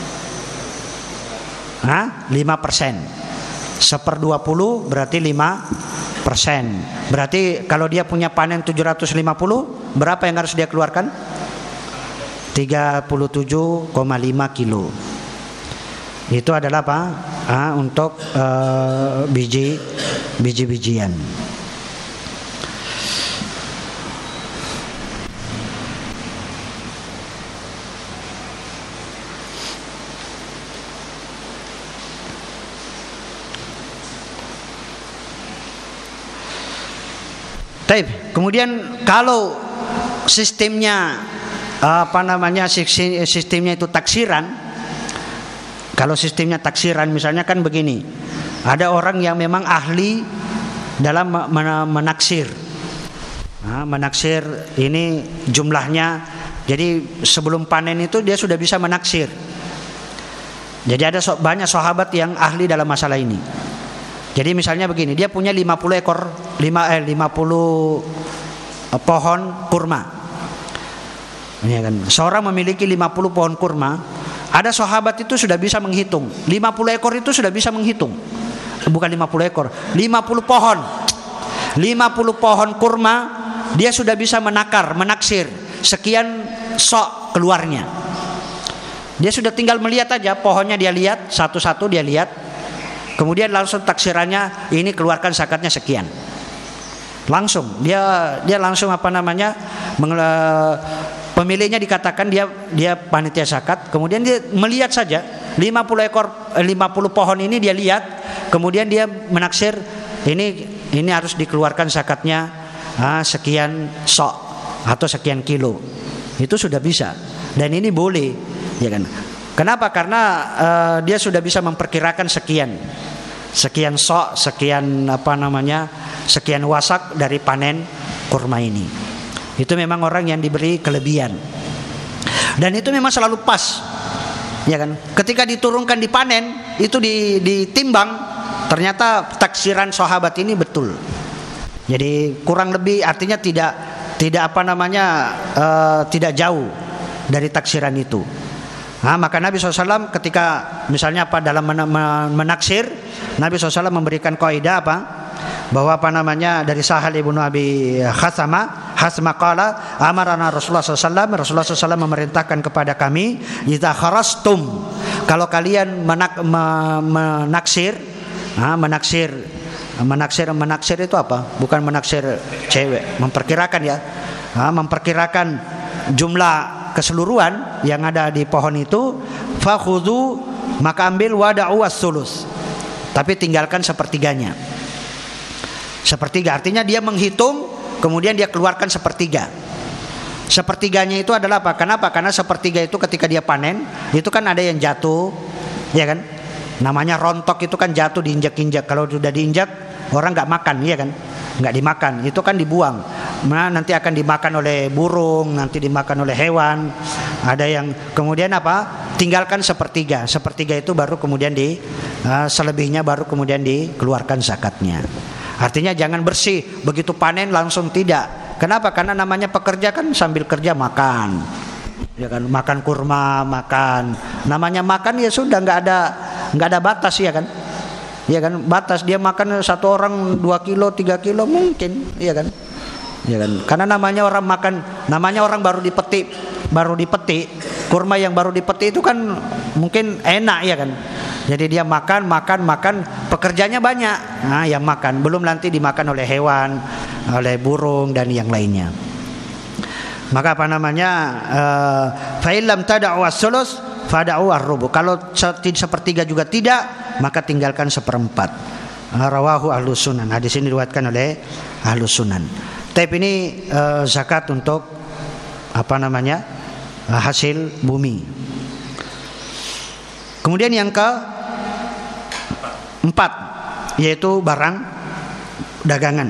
5%. 1/20 berarti 5%. Berarti kalau dia punya panen 750, berapa yang harus dia keluarkan? 37,5 kilo. Itu adalah apa? Untuk biji-bijian. Kemudian kalau sistemnya sistemnya itu taksiran. Kalau sistemnya taksiran misalnya kan begini. Ada orang yang memang ahli dalam menaksir. Menaksir ini jumlahnya. Jadi sebelum panen itu dia sudah bisa menaksir. Jadi ada banyak sahabat yang ahli dalam masalah ini. Jadi misalnya begini, dia punya 50 pohon kurma. Ya kan? Seorang memiliki 50 pohon kurma, ada sahabat itu sudah bisa menghitung. 50 ekor itu sudah bisa menghitung. Bukan 50 ekor, 50 pohon. 50 pohon kurma dia sudah bisa menaksir sekian sok keluarnya. Dia sudah tinggal melihat aja pohonnya, dia lihat satu-satu, dia lihat. Kemudian langsung taksirannya, ini keluarkan zakatnya sekian. Langsung dia langsung pemiliknya dikatakan dia panitia zakat. Kemudian dia melihat saja 50 pohon ini dia lihat. Kemudian dia menaksir ini harus dikeluarkan zakatnya sekian sok atau sekian kilo. Itu sudah bisa, dan ini boleh, ya kan? Kenapa? Karena dia sudah bisa memperkirakan sekian sok, sekian sekian wasak dari panen kurma ini. Itu memang orang yang diberi kelebihan, dan itu memang selalu pas, ya kan? Ketika diturunkan di panen, itu ditimbang, ternyata taksiran sahabat ini betul. Jadi kurang lebih, artinya tidak tidak jauh dari taksiran itu. Maka Nabi SAW ketika misalnya dalam menaksir, Nabi SAW memberikan kaidah bahwa dari Sahal ibnu Abi Hasma qala amarana Rasulullah SAW memerintahkan kepada kami, idza kharastum, kalau kalian menaksir itu apa? Bukan menaksir cewek, memperkirakan ya. Memperkirakan jumlah keseluruhan yang ada di pohon itu, fakhudhu, maka ambil wada'u as-sulus, tapi tinggalkan sepertiganya. Sepertiga artinya dia menghitung, kemudian dia keluarkan sepertiga. Sepertiganya itu adalah apa? Kenapa? Karena sepertiga itu ketika dia panen, itu kan ada yang jatuh, ya kan? Namanya rontok, itu kan jatuh, diinjak-injak. Kalau sudah diinjak, orang nggak makan, ya kan? Nggak dimakan, itu kan dibuang. Nanti akan dimakan oleh burung, nanti dimakan oleh hewan. Ada yang kemudian tinggalkan sepertiga. Sepertiga itu baru kemudian selebihnya baru kemudian dikeluarkan zakatnya. Artinya jangan bersih, begitu panen langsung tidak. Kenapa? Karena namanya pekerja kan sambil kerja makan, ya kan? Makan kurma, makan. Namanya makan ya sudah, nggak ada batas, ya kan? Ya kan, batas dia makan satu orang 2 kilo 3 kilo mungkin, ya kan? Ya kan, karena namanya orang makan, namanya orang baru dipetik kurma yang baru dipetik itu kan mungkin enak, ya kan? Jadi dia makan, pekerjanya banyak, yang makan, belum nanti dimakan oleh hewan, oleh burung dan yang lainnya. Maka fa illam tada'u as-sulus fada'u ar-rubu. Kalau sepertiga juga tidak, maka tinggalkan seperempat. Rawahu Ahlus Sunan. Hadis ini diriwayatkan oleh Ahlus Sunan. Tapi ini zakat untuk hasil bumi. Kemudian yang keempat, yaitu barang dagangan.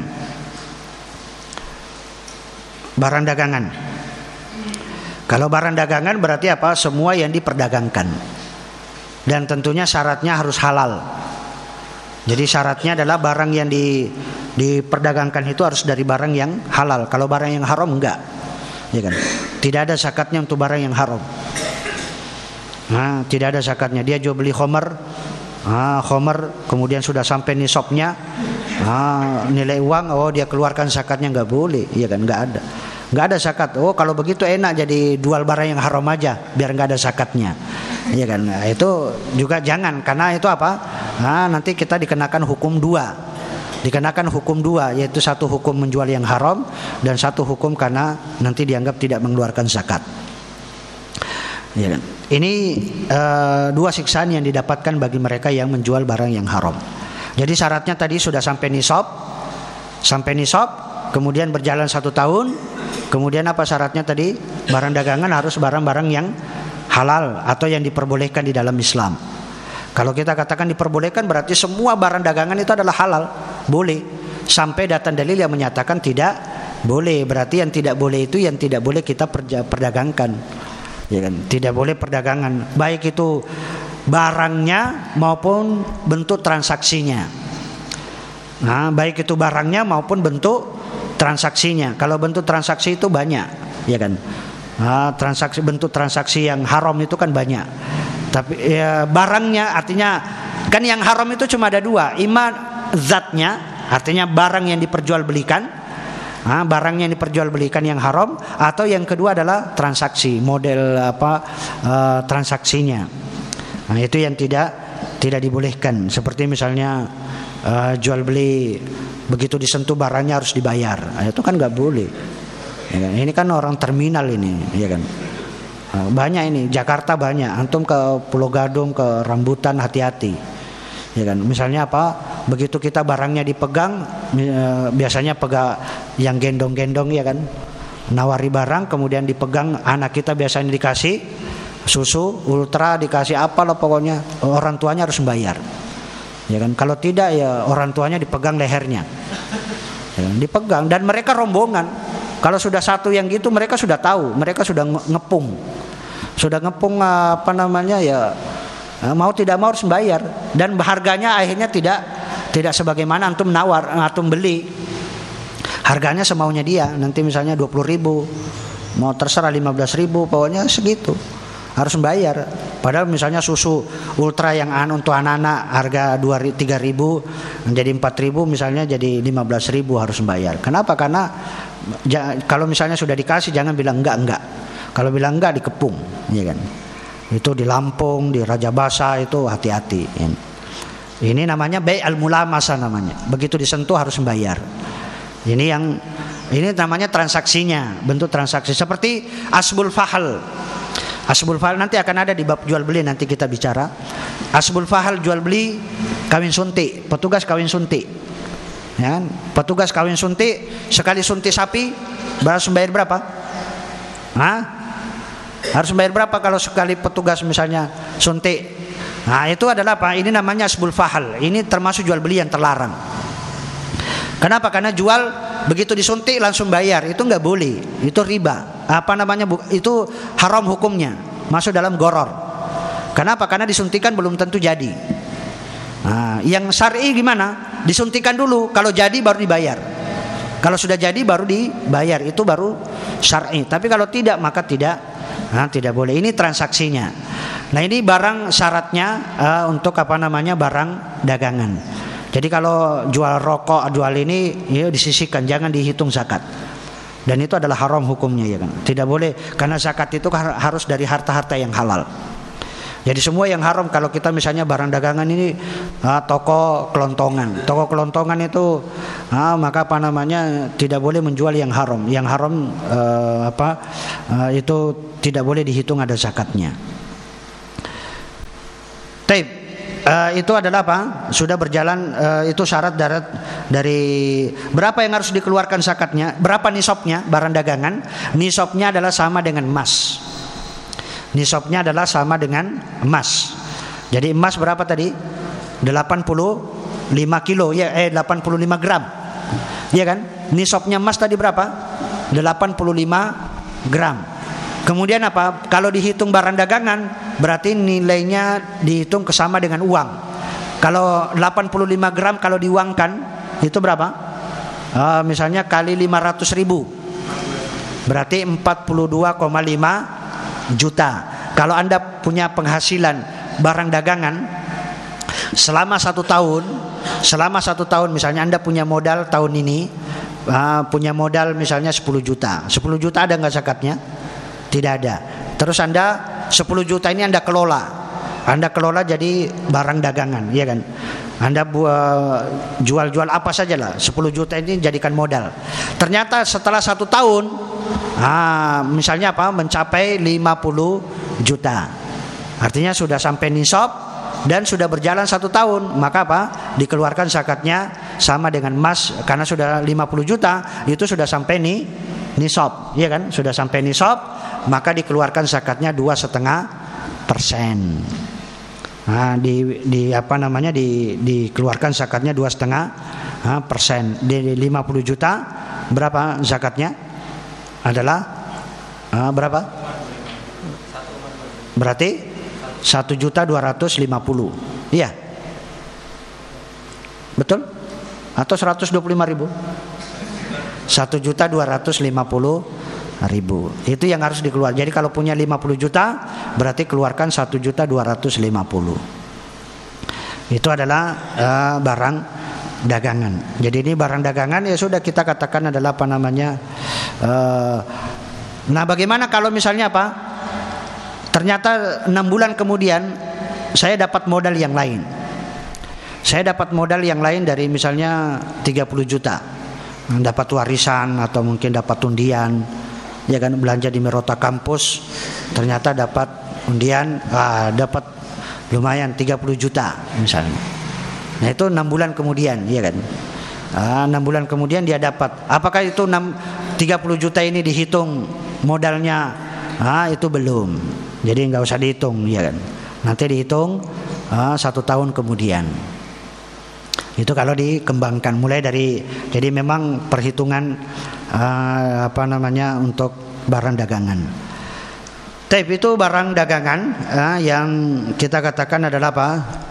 Barang dagangan. Kalau barang dagangan berarti apa? Semua yang diperdagangkan. Dan tentunya syaratnya harus halal. Jadi syaratnya adalah barang yang diperdagangkan itu harus dari barang yang halal. Kalau barang yang haram enggak, ya kan? Tidak ada zakatnya untuk barang yang haram. Tidak ada zakatnya. Dia jual beli khomer, kemudian sudah sampai nisabnya, nilai uang, dia keluarkan zakatnya, enggak boleh, ya kan? Enggak ada zakat. Kalau begitu enak jadi jual barang yang haram aja, biar enggak ada zakatnya. Ya kan, itu juga jangan, karena itu nanti kita dikenakan hukum dua, yaitu satu hukum menjual yang haram dan satu hukum karena nanti dianggap tidak mengeluarkan zakat. Ya kan? Ini dua siksaan yang didapatkan bagi mereka yang menjual barang yang haram. Jadi syaratnya tadi sudah sampai nisab, kemudian berjalan 1 tahun, kemudian apa syaratnya tadi? Barang dagangan harus barang-barang yang halal atau yang diperbolehkan di dalam Islam. Kalau kita katakan diperbolehkan berarti semua barang dagangan itu adalah halal, boleh. Sampai datang dalil yang menyatakan tidak boleh. Berarti yang tidak boleh itu yang tidak boleh kita perdagangkan, ya kan? Tidak boleh perdagangan, baik itu barangnya maupun bentuk transaksinya. Nah, baik itu barangnya maupun bentuk transaksinya. Kalau bentuk transaksi itu banyak, ya kan? Transaksi, bentuk transaksi yang haram itu kan banyak. Tapi ya, barangnya artinya kan yang haram itu cuma ada dua, ima zatnya, artinya barang yang diperjualbelikan, barang yang diperjualbelikan yang haram, atau yang kedua adalah transaksi, model transaksinya. Nah, itu yang tidak dibolehkan. Seperti misalnya jual beli, begitu disentuh barangnya harus dibayar. Itu kan nggak boleh. Ya kan? Ini kan orang terminal ini, ya kan? Banyak ini, Jakarta banyak. Antum ke Pulau Gadung, ke Rambutan, hati-hati. Ya kan? Misalnya begitu kita barangnya dipegang, biasanya yang gendong-gendong, ya kan? Nawari barang, kemudian dipegang, anak kita biasanya dikasih susu ultra, dikasih apalah pokoknya, orang tuanya harus membayar. Ya kan? Kalau tidak ya orang tuanya dipegang lehernya. Ya kan? Dipegang, dan mereka rombongan. Kalau sudah satu yang gitu mereka sudah tahu, mereka sudah ngepung. Sudah ngepung ya mau tidak mau harus membayar, dan harganya akhirnya tidak sebagaimana antum antum beli. Harganya semaunya dia, nanti misalnya 20.000, mau terserah 15.000, pokoknya segitu. Harus membayar. Padahal misalnya susu ultra yang untuk anak-anak harga 3.000 menjadi 4.000, misalnya jadi 15.000 harus membayar. Kenapa? Karena kalau misalnya sudah dikasih jangan bilang enggak. Kalau bilang enggak dikepung, ya kan? Itu di Lampung, di Raja Basa itu hati-hati. Ini namanya bai' al-mulamasa namanya. Begitu disentuh harus membayar. Ini namanya transaksinya, bentuk transaksi seperti asbul fahal. Asbul fahal nanti akan ada di bab jual beli, nanti kita bicara. Asbul fahal jual beli kawin suntik, petugas kawin suntik. Ya, petugas kawin suntik, sekali suntik sapi harus membayar berapa? Harus membayar berapa kalau sekali petugas misalnya suntik? Nah, itu adalah apa? Ini namanya asbul fahal. Ini termasuk jual beli yang terlarang. Kenapa? Karena jual begitu disuntik langsung bayar, itu nggak boleh. Itu riba. Itu haram hukumnya, masuk dalam goror. Kenapa? Karena disuntikan belum tentu jadi. Nah, yang syar'i gimana? Disuntikan dulu, kalau jadi baru dibayar. Kalau sudah jadi baru dibayar, itu baru syar'i. Tapi kalau tidak maka tidak boleh. Ini transaksinya. Nah, ini barang syaratnya untuk barang dagangan. Jadi kalau jual rokok, jual ini ya disisihkan, jangan dihitung zakat. Dan itu adalah haram hukumnya, ya kan. Tidak boleh, karena zakat itu harus dari harta-harta yang halal. Jadi semua yang haram, kalau kita misalnya barang dagangan ini toko kelontongan. Toko kelontongan itu maka tidak boleh menjual yang haram. Yang haram itu tidak boleh dihitung ada zakatnya. Taib. Itu adalah apa? Sudah berjalan, itu syarat dari berapa yang harus dikeluarkan zakatnya, berapa nisabnya barang dagangan. Nisabnya adalah sama dengan emas. Nisabnya adalah sama dengan emas. Jadi emas berapa tadi? 85 kilo ya, 85 gram. Iya kan? Nisabnya emas tadi berapa? 85 gram. Kemudian apa? Kalau dihitung barang dagangan, berarti nilainya dihitung kesama dengan uang. Kalau 85 gram kalau diuangkan, itu berapa? Misalnya kali 500.000, berarti 42,5 juta. Kalau Anda punya penghasilan barang dagangan selama 1 tahun, misalnya Anda punya modal tahun ini, punya modal misalnya 10 juta. 10 juta ada nggak zakatnya? Tidak ada. Terus Anda 10 juta ini Anda kelola jadi barang dagangan, ya kan? Anda jual apa saja lah, 10 juta ini jadikan modal. Ternyata setelah 1 tahun, misalnya mencapai 50 juta. Artinya sudah sampai nisab dan sudah berjalan 1 tahun, maka dikeluarkan zakatnya sama dengan emas, karena sudah 50 juta itu sudah sampai nisab, ya kan? Sudah sampai nisab, maka dikeluarkan zakatnya 2,5%. Dikeluarkan zakatnya 2,5%. Di 50 juta berapa zakatnya? Adalah berapa? Berarti 1.250.000. Iya. Betul? atau 125.000? 1.250.000. Itu yang harus dikeluarkan. Jadi kalau punya 50 juta berarti keluarkan 1.250.000. Itu adalah barang dagangan. Jadi ini barang dagangan ya sudah kita katakan adalah apa namanya. Nah bagaimana kalau misalnya apa? Ternyata 6 bulan kemudian saya dapat modal yang lain. Saya dapat modal yang lain dari misalnya 30 juta. Dapat warisan atau mungkin dapat undian. Ya kan, belanja di Merota kampus ternyata dapat undian, dapat lumayan 30 juta misalnya. Nah itu 6 bulan kemudian, ya kan. 6 bulan kemudian dia dapat. Apakah itu 30 juta ini dihitung modalnya? Itu belum. Jadi nggak usah dihitung, ya kan. Nanti dihitung 1 tahun kemudian. Itu kalau dikembangkan mulai dari, jadi memang perhitungan untuk barang dagangan. Tapi itu barang dagangan yang kita katakan adalah apa?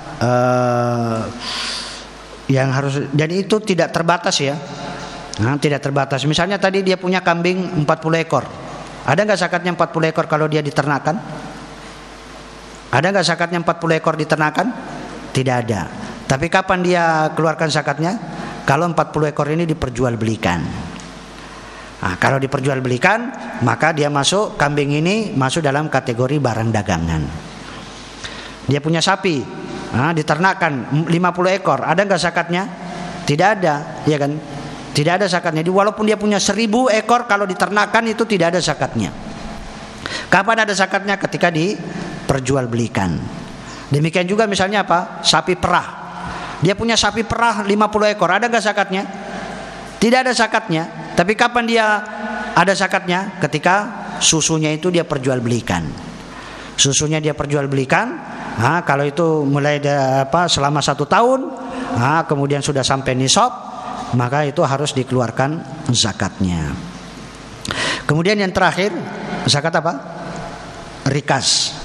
Yang harus, dan itu tidak terbatas ya. Tidak terbatas. Misalnya tadi dia punya kambing 40 ekor. Ada nggak zakatnya 40 ekor kalau dia diternakan? Ada nggak zakatnya 40 ekor diternakan? Tidak ada. Tapi kapan dia keluarkan zakatnya? Kalau 40 ekor ini diperjualbelikan. Kalau diperjualbelikan, maka dia masuk, kambing ini masuk dalam kategori barang dagangan. Dia punya sapi, diternakan 50 ekor, ada nggak zakatnya? Tidak ada, ya kan? Tidak ada zakatnya. Jadi walaupun dia punya 1000 ekor, kalau diternakan itu tidak ada zakatnya. Kapan ada zakatnya? Ketika diperjualbelikan. Demikian juga misalnya apa? Sapi perah. Dia punya sapi perah 50 ekor, ada nggak zakatnya? Tidak ada zakatnya. Tapi kapan dia ada zakatnya? Ketika susunya itu dia perjualbelikan. Susunya dia perjualbelikan. Kalau itu mulai selama 1 tahun, kemudian sudah sampai nisab, maka itu harus dikeluarkan zakatnya. Kemudian yang terakhir, zakat apa? Rikas.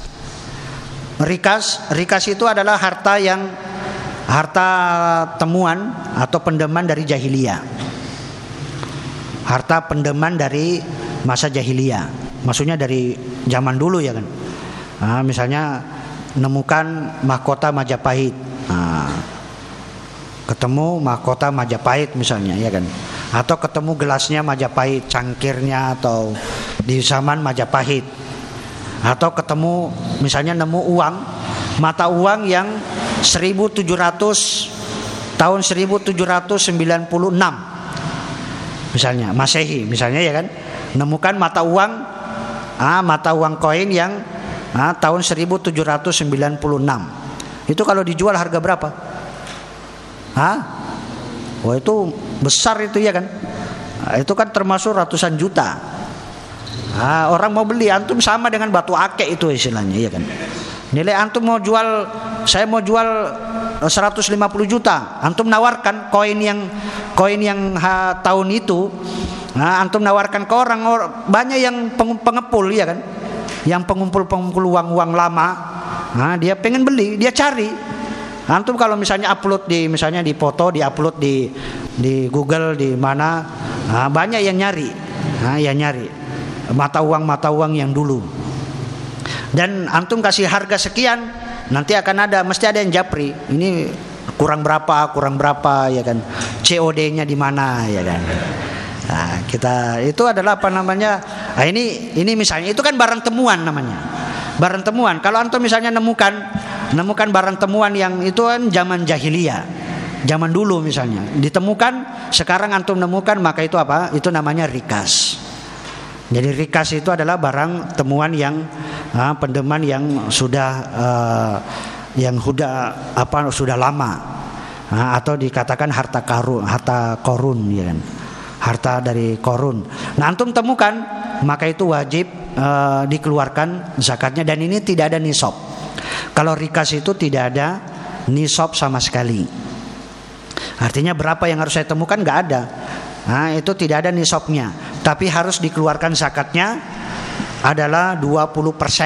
Rikas itu adalah harta temuan atau pendeman dari jahiliyah. Harta pendeman dari masa jahiliyah. Maksudnya dari zaman dulu ya kan. Misalnya nemukan mahkota Majapahit. Ketemu mahkota Majapahit misalnya ya kan. Atau ketemu gelasnya Majapahit, cangkirnya atau di zaman Majapahit. Atau ketemu misalnya nemu uang, mata uang yang tahun 1796 misalnya Masehi misalnya ya kan, nemukan mata uang koin yang tahun 1796. Itu kalau dijual harga berapa? Wah itu besar itu ya kan. Itu kan termasuk ratusan juta. Orang mau beli, antum sama dengan batu akik itu istilahnya ya kan. Nilai antum mau jual, saya mau jual 150 juta, antum nawarkan koin yang tahun itu, antum nawarkan ke orang banyak yang pengepul ya kan, yang pengumpul uang lama, dia pengen beli, dia cari. Antum kalau misalnya upload di foto, di upload di Google di mana, banyak yang nyari, mata uang yang dulu. Dan antum kasih harga sekian, nanti mesti ada yang japri. Ini kurang berapa ya kan. COD-nya di mana ya kan. Kita itu adalah ini misalnya itu kan barang temuan namanya. Barang temuan. Kalau antum misalnya nemukan barang temuan yang itu kan zaman jahiliyah. Zaman dulu misalnya. Ditemukan, sekarang antum nemukan, maka itu apa? Itu namanya rikas. Jadi rikas itu adalah barang temuan yang pendeman yang sudah sudah lama, atau dikatakan harta korun ya kan, harta dari korun. Nah antum temukan, maka itu wajib dikeluarkan zakatnya, dan ini tidak ada nisab. Kalau rikas itu tidak ada nisab sama sekali. Artinya berapa yang harus saya temukan nggak ada. Itu tidak ada nisabnya, tapi harus dikeluarkan zakatnya adalah 20%.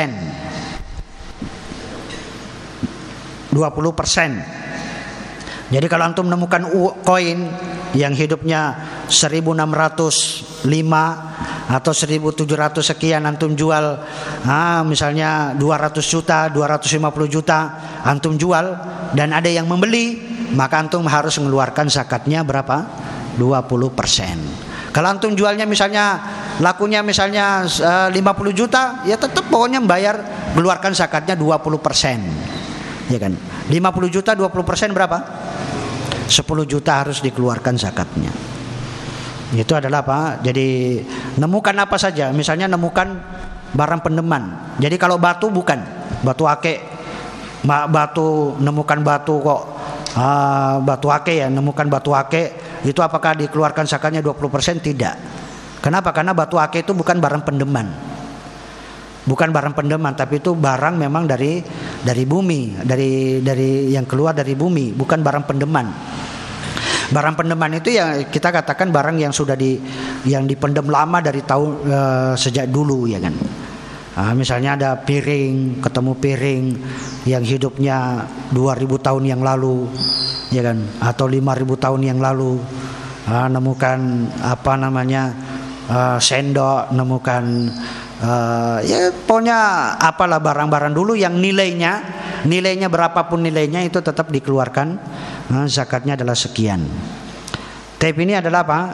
20%. Jadi kalau antum menemukan koin yang hidupnya 1605 atau 1700 sekian, antum jual misalnya 200 juta, 250 juta antum jual dan ada yang membeli, maka antum harus mengeluarkan zakatnya berapa? 20%. Kalau antum jualnya misalnya lakunya misalnya 50 juta, ya tetap pokoknya membayar, keluarkan zakatnya 20%. Ya kan? 50 juta 20% berapa? 10 juta harus dikeluarkan zakatnya. Itu adalah apa? Jadi nemukan apa saja, misalnya nemukan barang pendeman. Jadi kalau batu bukan batu ake, nemukan batu kok batu ake ya, nemukan batu ake, itu apakah dikeluarkan zakatnya 20%? Tidak. Kenapa? Karena batu ake itu bukan barang pendeman. Bukan barang pendeman, tapi itu barang memang dari bumi, dari yang keluar dari bumi, bukan barang pendeman. Barang pendeman itu ya kita katakan barang yang sudah yang dipendem lama dari tahun sejak dulu, ya kan. Misalnya ada piring, ketemu piring yang hidupnya 2000 tahun yang lalu, ya kan, atau 5000 tahun yang lalu. Nemukan apa namanya sendok, nemukan ya pokoknya apalah barang-barang dulu yang nilainya berapapun nilainya itu tetap dikeluarkan, zakatnya adalah sekian. Tapi ini adalah apa?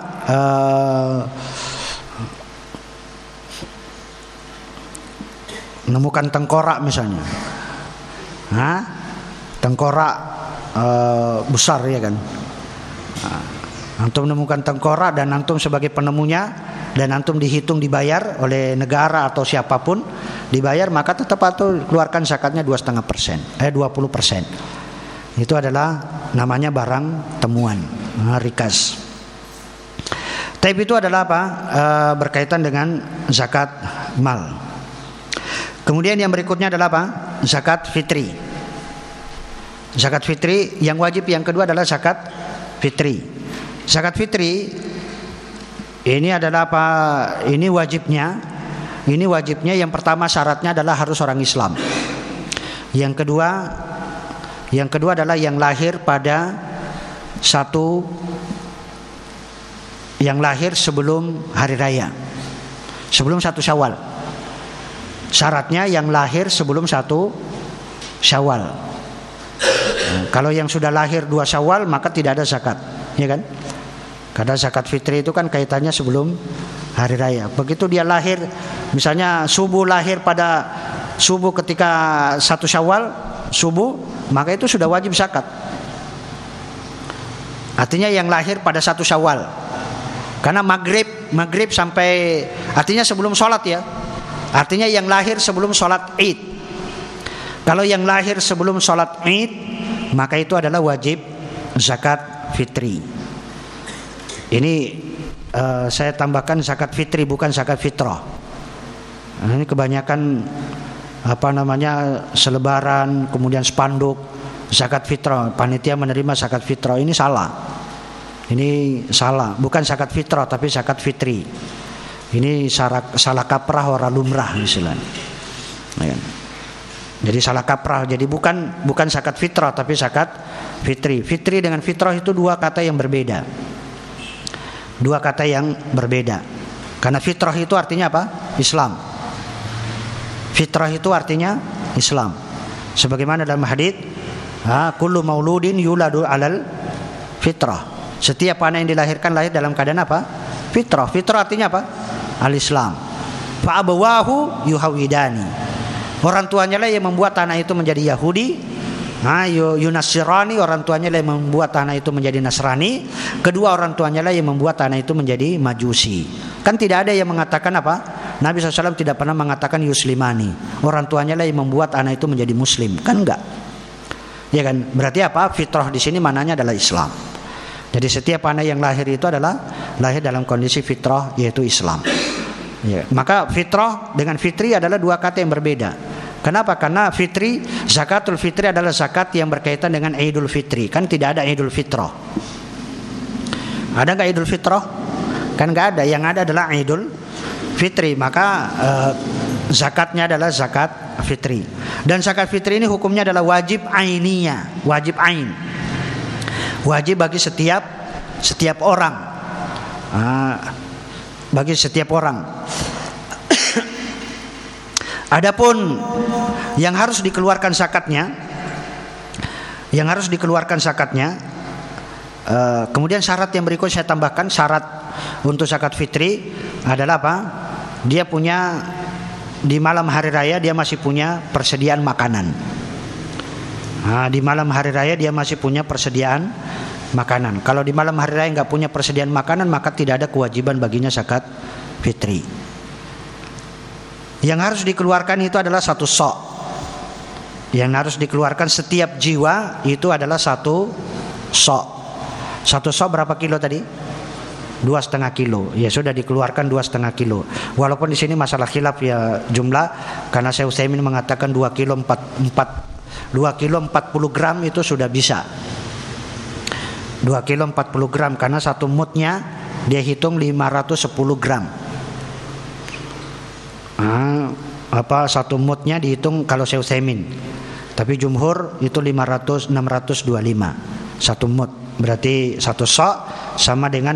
Menemukan tengkorak misalnya, tengkorak besar, ya kan. Antum menemukan tengkorak dan antum sebagai penemunya, dan antum dihitung dibayar oleh negara atau siapapun dibayar, maka tetap antum keluarkan zakatnya 2,5%, 20%. Itu adalah namanya barang temuan, rikas. Tapi itu adalah apa? Berkaitan dengan zakat mal. Kemudian yang berikutnya adalah apa? Zakat fitri. Zakat fitri yang wajib yang kedua adalah zakat fitri. Zakat fitri ini adalah apa? Ini wajibnya yang pertama syaratnya adalah harus orang Islam. Yang kedua adalah yang lahir sebelum hari raya, sebelum 1 Syawal. Syaratnya yang lahir sebelum 1 Syawal. Kalau yang sudah lahir 2 Syawal maka tidak ada zakat, ya kan? Karena zakat fitri itu kan kaitannya sebelum hari raya. Begitu dia lahir, misalnya subuh lahir pada subuh ketika 1 Syawal subuh, maka itu sudah wajib zakat. Artinya yang lahir pada 1 Syawal. Karena maghrib sampai, artinya sebelum sholat ya. Artinya yang lahir sebelum sholat Id. Kalau yang lahir sebelum sholat Id, maka itu adalah wajib zakat fitri. Ini saya tambahkan zakat fitri, bukan zakat fitrah. Ini kebanyakan selebaran, kemudian spanduk zakat fitrah, panitia menerima zakat fitrah. Ini salah, bukan zakat fitrah tapi zakat fitri. Ini salah kaprah ora lumrah istilahnya. Jadi salah kaprah, jadi bukan zakat fitrah tapi zakat fitri. Fitri dengan fitrah itu dua kata yang berbeda. Karena fitrah itu artinya apa? Islam. Fitrah itu artinya Islam. Sebagaimana dalam hadits, kullu mauludin yuladu alal fitrah. Setiap anak yang dilahirkan lahir dalam keadaan apa? Fitrah. Fitrah artinya apa? Al-Islam. Fa abawahu yuhawidani. Orang tuanya lah yang membuat anak itu menjadi Yahudi. Yunasirani, orang tuanya lah yang membuat anak itu menjadi Nasrani. Kedua orang tuanya lah yang membuat anak itu menjadi Majusi. Kan tidak ada yang mengatakan apa? Nabi SAW tidak pernah mengatakan Yuslimani, orang tuanya lah yang membuat anak itu menjadi Muslim. Kan enggak, ya kan? Berarti apa? Fitrah di sini maknanya adalah Islam. Jadi setiap anak yang lahir itu adalah lahir dalam kondisi fitrah, yaitu Islam, ya. Maka fitrah dengan fitri adalah dua kata yang berbeda. Kenapa? Karena fitri, zakatul fitri adalah zakat yang berkaitan dengan Idul Fitri. Kan tidak ada Idul Fitrah. Ada nggak Idul Fitrah? Kan nggak ada. Yang ada adalah Idul Fitri. Maka zakatnya adalah zakat fitri. Dan zakat fitri ini hukumnya adalah wajib ainiyah, wajib ain. Wajib bagi setiap orang. Bagi setiap orang. Adapun yang harus dikeluarkan zakatnya, kemudian syarat yang berikut saya tambahkan. Syarat untuk zakat fitri adalah apa? Dia punya di malam hari raya dia masih punya persediaan makanan. Di malam hari raya dia masih punya persediaan makanan. Kalau di malam hari raya nggak punya persediaan makanan, maka tidak ada kewajiban baginya zakat fitri. Yang harus dikeluarkan itu adalah 1 sok. Yang harus dikeluarkan setiap jiwa itu adalah 1 sok. 1 sok berapa kilo tadi? 2,5 kilo. Ya sudah dikeluarkan 2,5 kilo. Walaupun di sini masalah khilaf ya jumlah, karena Syekh Utsaimin mengatakan 2 kilo 40 gram itu sudah bisa. 2 kilo 40 gram karena 1 mudnya dia hitung 510 gram. 1 mudnya dihitung kalau Syekh Utsaimin. Tapi jumhur itu 625 1 mud. Berarti 1 sok sama dengan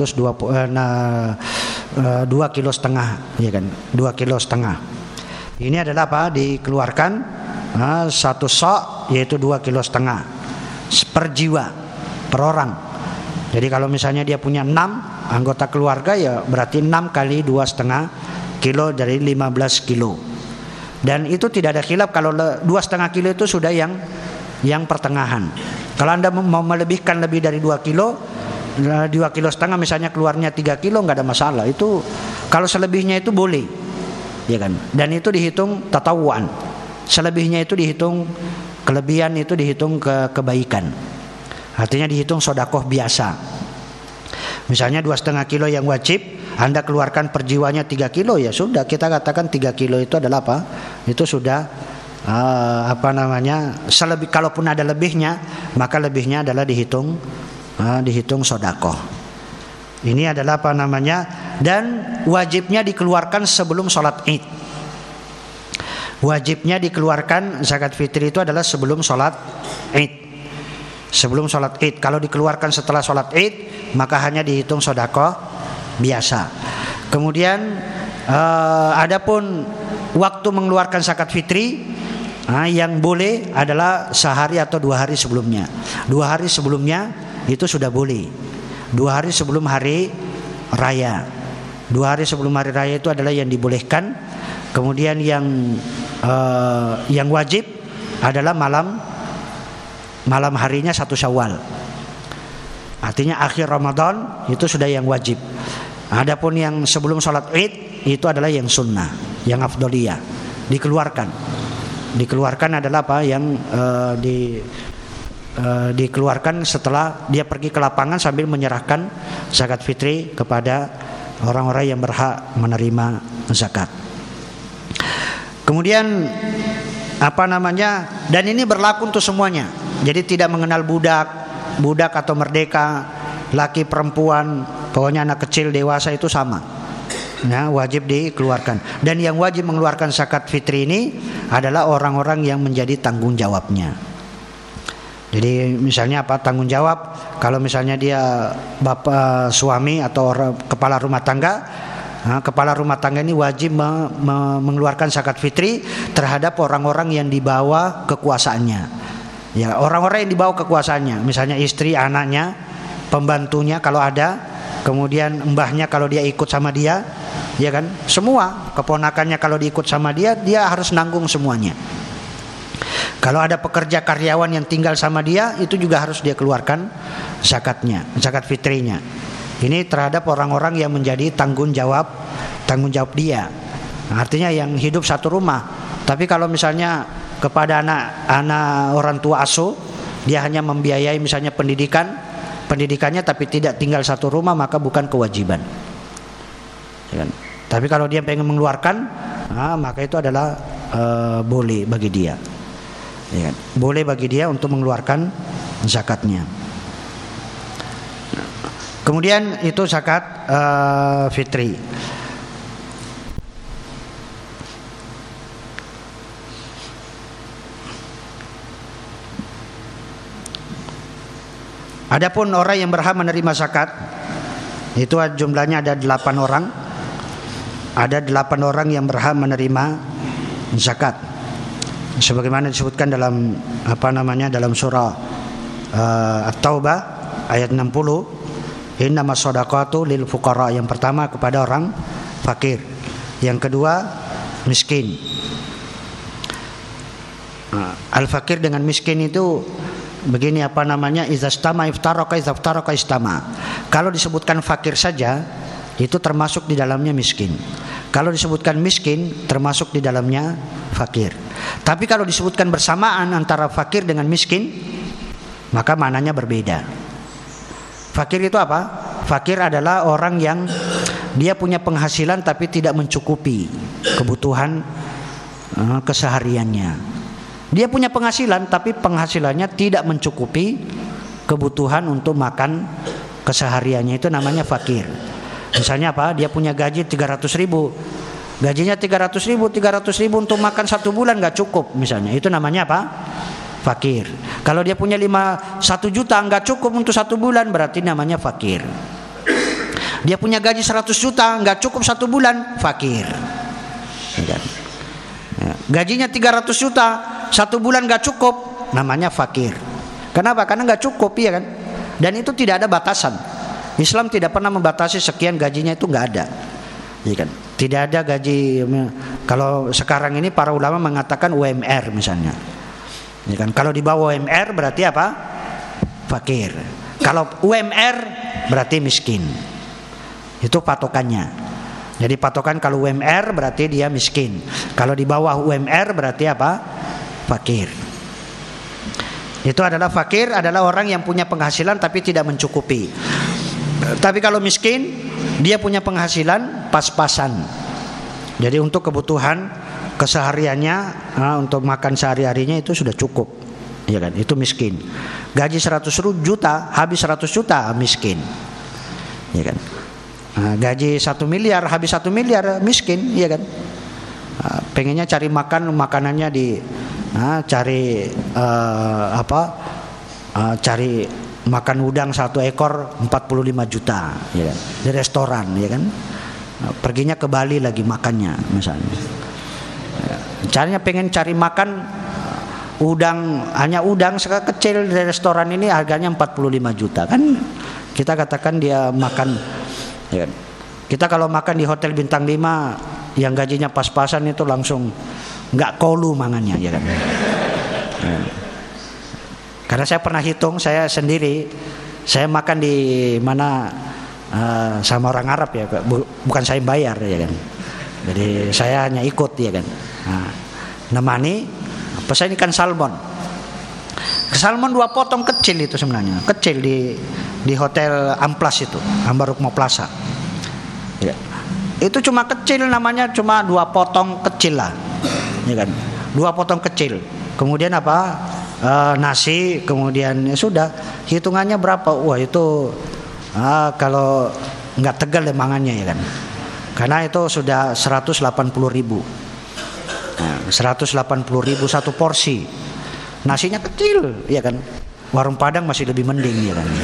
2,5 kilo, ya kan? 2,5 kilo. Ini adalah apa? Dikeluarkan 1 sok yaitu 2,5 kilo per jiwa, per orang. Jadi kalau misalnya dia punya 6 anggota keluarga, ya berarti 6 kali 2,5 kilo dari 15 kilo. Dan itu tidak ada khilaf kalau 2,5 kilo itu sudah yang pertengahan. Kalau Anda mau melebihkan lebih dari 2 kilo, 2,5 kilo misalnya keluarnya 3 kilo, nggak ada masalah. Itu kalau selebihnya itu boleh, ya kan? Dan itu dihitung tatawuan. Selebihnya itu dihitung, kelebihan itu dihitung kebaikan. Artinya dihitung sodakoh biasa. Misalnya 2,5 kilo yang wajib, Anda keluarkan per jiwanya 3 kilo, ya sudah kita katakan 3 kilo itu adalah apa? Itu sudah kalaupun ada lebihnya, maka lebihnya adalah dihitung sodakoh. Ini adalah dan wajibnya dikeluarkan sebelum sholat id. Wajibnya dikeluarkan zakat fitri itu adalah sebelum sholat id. Sebelum sholat id. Kalau dikeluarkan setelah sholat id, maka hanya dihitung sodakoh biasa. Kemudian adapun waktu mengeluarkan zakat fitri, yang boleh adalah sehari atau 2 hari sebelumnya. 2 hari sebelumnya itu sudah boleh. 2 hari sebelum hari raya. 2 hari sebelum hari raya itu adalah yang dibolehkan. Kemudian yang wajib adalah malam harinya 1 Syawal. Artinya akhir Ramadan itu sudah yang wajib. Adapun yang sebelum sholat id itu adalah yang sunnah, yang afdoliyah. Dikeluarkan adalah apa? Yang dikeluarkan setelah dia pergi ke lapangan sambil menyerahkan zakat fitri kepada orang-orang yang berhak menerima zakat. Kemudian dan ini berlaku untuk semuanya. Jadi tidak mengenal budak atau merdeka, laki perempuan, pokoknya anak kecil, dewasa itu sama. Wajib dikeluarkan. Dan yang wajib mengeluarkan zakat fitri ini adalah orang-orang yang menjadi tanggung jawabnya. Jadi misalnya apa tanggung jawab? Kalau misalnya dia bapak suami atau kepala rumah tangga, kepala rumah tangga ini wajib mengeluarkan zakat fitri terhadap orang-orang yang dibawa kekuasaannya. Ya, orang-orang yang dibawa kekuasaannya, misalnya istri, anaknya, pembantunya kalau ada, kemudian mbahnya kalau dia ikut sama dia, ya kan? Semua keponakannya kalau diikut sama dia harus nanggung semuanya. Kalau ada pekerja karyawan yang tinggal sama dia, itu juga harus dia keluarkan zakatnya, zakat fitrinya. Ini terhadap orang-orang yang menjadi tanggung jawab dia. Artinya yang hidup satu rumah. Tapi kalau misalnya kepada anak orang tua asuh, dia hanya membiayai misalnya pendidikannya tapi tidak tinggal satu rumah, maka bukan kewajiban. Ya kan? Tapi kalau dia pengen mengeluarkan, maka itu adalah boleh bagi dia. Ya kan? Boleh bagi dia untuk mengeluarkan zakatnya. Kemudian itu zakat fitri. Adapun orang yang berhak menerima zakat itu jumlahnya ada 8 orang. Ada 8 orang yang berhak menerima zakat. Sebagaimana disebutkan dalam dalam surah At-Taubah ayat 60, innamas shadaqatu lil fuqara. Yang pertama kepada orang fakir, yang kedua miskin. Al-fakir dengan miskin itu begini izastama iftaraka istama. Kalau disebutkan fakir saja itu termasuk di dalamnya miskin. Kalau disebutkan miskin termasuk di dalamnya fakir. Tapi kalau disebutkan bersamaan antara fakir dengan miskin, maka maknanya berbeda. Fakir itu apa? Fakir adalah orang yang dia punya penghasilan tapi tidak mencukupi kebutuhan kesehariannya. Dia punya penghasilan tapi penghasilannya tidak mencukupi kebutuhan untuk makan kesehariannya, itu namanya fakir. Misalnya apa? Dia punya gaji 300 ribu. Gajinya 300 ribu untuk makan 1 bulan gak cukup misalnya. Itu namanya apa? Fakir. Kalau dia punya 1 juta gak cukup untuk 1 bulan, berarti namanya fakir. Dia punya gaji 100 juta gak cukup 1 bulan, fakir. Gajinya 300 juta 1 bulan gak cukup, namanya fakir. Kenapa? Karena gak cukup, ya kan? Dan itu tidak ada batasan. Islam tidak pernah membatasi sekian gajinya, itu nggak ada, ya kan? Tidak ada gaji. Kalau sekarang ini para ulama mengatakan UMR misalnya, ya kan? Kalau di bawah UMR berarti apa? Fakir. Kalau UMR berarti miskin. Itu patokannya. Jadi patokan kalau UMR berarti dia miskin. Kalau di bawah UMR berarti apa? Fakir. Itu adalah fakir adalah orang yang punya penghasilan tapi tidak mencukupi. Tapi kalau miskin, dia punya penghasilan pas-pasan. Jadi untuk kebutuhan kesehariannya, untuk makan sehari-harinya itu sudah cukup, ya kan? Itu miskin. Gaji 100 juta, habis 100 juta miskin, ya kan? Gaji 1 miliar, habis 1 miliar miskin, ya kan? Pengennya cari makan, makanannya cari cari makan udang 1 ekor 45 juta, ya kan? Di restoran, ya kan? Perginya ke Bali lagi makannya misalnya. Caranya pengen cari makan udang, hanya udang sekecil di restoran ini harganya 45 juta. Kan kita katakan dia makan, ya kan? Kita kalau makan di hotel bintang 5 yang gajinya pas-pasan itu langsung enggak kolu mangannya, ya kan? Ya. Karena saya pernah hitung, saya sendiri, saya makan di mana sama orang Arab, ya, bukan saya bayar, ya kan. Jadi saya hanya ikut, ya kan. Nemani, pesan ikan salmon. Salmon 2 potong kecil itu sebenarnya, kecil di hotel Amplas itu, Ambarukmo Plaza. Ya. Itu cuma kecil, namanya cuma 2 potong kecil lah, ya kan. 2 potong kecil. Kemudian apa? Nasi, kemudian ya sudah, hitungannya berapa? Wah itu kalau nggak tegal deh mangannya, ya kan, karena itu sudah 180 ribu. 180 ribu 1 porsi. Nasinya kecil, ya kan. Warung Padang masih lebih mending, ya kan.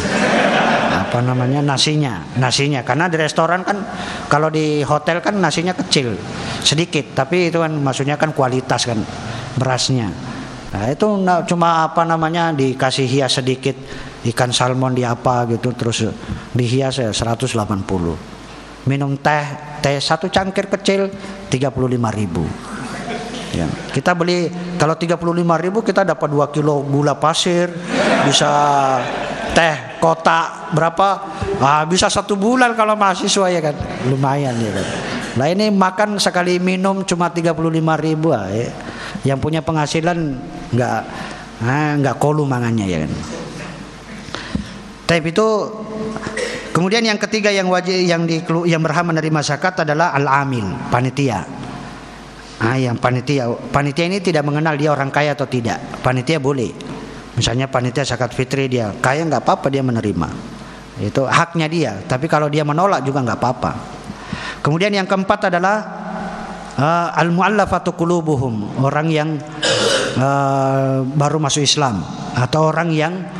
Nasinya karena di restoran kan, kalau di hotel kan nasinya kecil sedikit, tapi itu kan maksudnya kan kualitas kan berasnya. Nah itu cuma dikasih hias sedikit ikan salmon di apa gitu, terus dihias 180. Minum teh 1 cangkir kecil 35 ribu. Ya. Kita beli kalau 35 ribu kita dapat 2 kilo gula pasir, bisa teh kotak berapa? Bisa 1 bulan kalau mahasiswa, ya kan, lumayan, ya kan. Nah ini makan sekali minum cuma 35 ribu, ya. Yang punya penghasilan nggak kolu mangannya, ya kan. Tapi itu kemudian yang ketiga yang wajib yang berhak menerima zakat adalah al-amil, panitia. Yang panitia ini tidak mengenal dia orang kaya atau tidak. Panitia boleh. Misalnya panitia zakat fitri, dia kaya nggak apa-apa dia menerima. Itu haknya dia. Tapi kalau dia menolak juga nggak apa-apa. Kemudian yang keempat adalah al-mu'allafatu qulubuhum, orang yang baru masuk Islam atau orang yang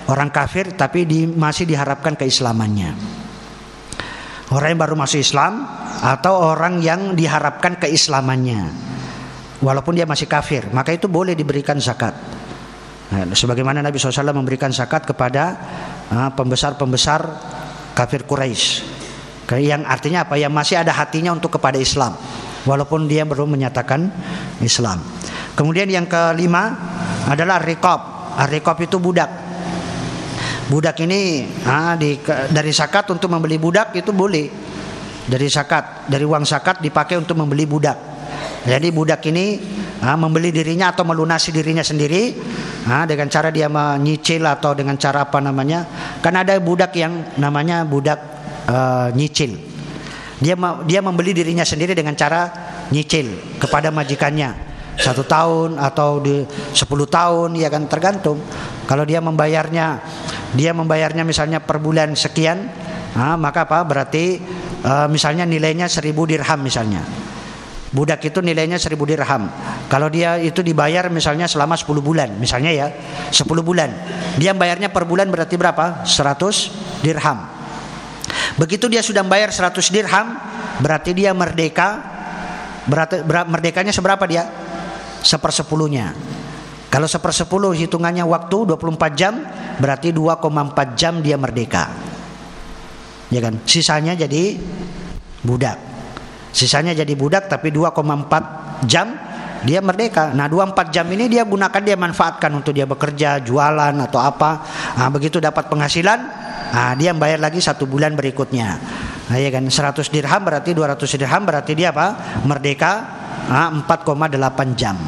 orang kafir tapi masih diharapkan keislamannya. Orang yang baru masuk Islam atau orang yang diharapkan keislamannya walaupun dia masih kafir, maka itu boleh diberikan zakat. Nah, sebagaimana Nabi SAW memberikan zakat kepada pembesar-pembesar kafir Quraisy, yang artinya apa? Yang masih ada hatinya untuk kepada Islam walaupun dia belum menyatakan Islam. Kemudian yang kelima adalah riqab. Riqab itu budak. Budak ini dari zakat untuk membeli budak itu boleh. Dari zakat, dari uang zakat dipakai untuk membeli budak. Jadi budak ini membeli dirinya atau melunasi dirinya sendiri dengan cara dia menyicil atau dengan cara apa namanya? Kan ada budak yang namanya budak nyicil. Dia membeli dirinya sendiri dengan cara nyicil kepada majikannya 1 tahun atau 10 tahun, ya kan, tergantung. Kalau dia membayarnya misalnya per bulan sekian, maka apa? Berarti misalnya nilainya 1000 dirham misalnya. Budak itu nilainya 1000 dirham. Kalau dia itu dibayar misalnya selama 10 bulan, misalnya ya, 10 bulan. Dia bayarnya per bulan berarti berapa? 100 dirham. Begitu dia sudah bayar 100 dirham, berarti dia merdeka. Berarti merdekanya seberapa dia? 1/10-nya. Kalau 1/10 hitungannya waktu 24 jam, berarti 2,4 jam dia merdeka. Ya kan? Sisanya jadi budak. Sisanya jadi budak tapi 2,4 jam dia merdeka. Nah, 24 jam ini dia gunakan, dia manfaatkan untuk dia bekerja, jualan atau apa. Begitu dapat penghasilan, dia bayar lagi 1 bulan berikutnya. Nah, ya kan, 100 dirham berarti 200 dirham berarti dia apa? Merdeka 4,8 jam.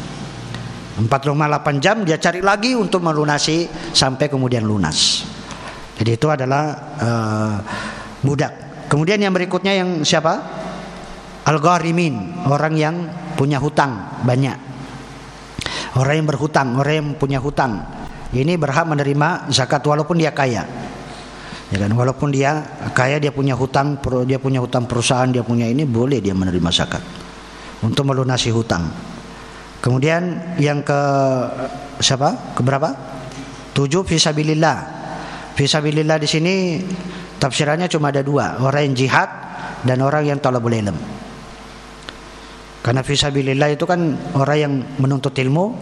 4,8 jam dia cari lagi untuk melunasi sampai kemudian lunas. Jadi itu adalah budak. Kemudian yang berikutnya yang siapa? Al-gharimin, orang yang punya hutang banyak. Orang yang berhutang, orang yang punya hutang, ini berhak menerima zakat walaupun dia kaya. Ya kan, walaupun dia kaya, dia punya hutang perusahaan, dia punya ini, boleh dia menerima zakat untuk melunasi hutang. Kemudian yang keberapa? 7 fisabilillah. Fisabilillah di sini tafsirannya cuma ada 2, orang yang jihad dan orang yang talabul ilm. Karena fisabilillah itu kan orang yang menuntut ilmu.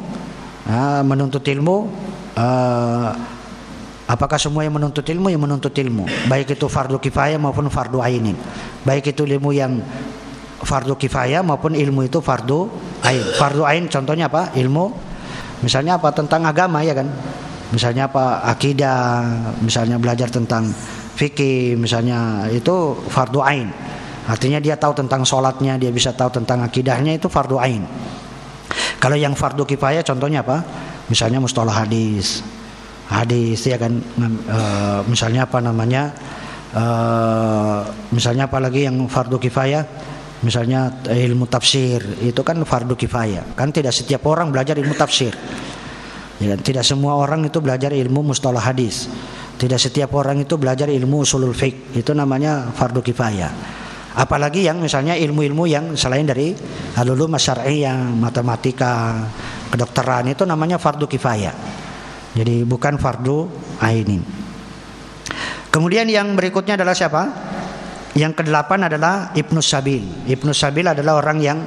Apakah semua yang menuntut ilmu? Yang menuntut ilmu, baik itu fardu kifayah maupun fardu ainin. Baik itu ilmu yang fardu kifayah maupun ilmu itu fardu ain. Fardu ain contohnya apa? Ilmu misalnya apa? Tentang agama, ya kan? Misalnya apa? Akidah, misalnya belajar tentang fikih, misalnya itu fardu ain. Artinya dia tahu tentang sholatnya, dia bisa tahu tentang akidahnya, itu fardu ain. Kalau yang fardu kifayah contohnya apa? Misalnya mustalah hadis, ya kan? Misalnya apa namanya? Misalnya apa lagi yang fardu kifayah? Misalnya ilmu tafsir, itu kan fardu kifayah. Kan tidak setiap orang belajar ilmu tafsir. Ya, tidak semua orang itu belajar ilmu mustalah hadis. Tidak setiap orang itu belajar ilmu usulul fiqh. Itu namanya fardu kifayah. Apalagi yang misalnya ilmu-ilmu yang selain dari al-ulum syar'iyyah, matematika, kedokteran, itu namanya fardu kifayah. Jadi bukan fardu ainin. Kemudian yang berikutnya adalah siapa? Yang ke-8 adalah Ibnu Sabil. Ibnu Sabil adalah orang yang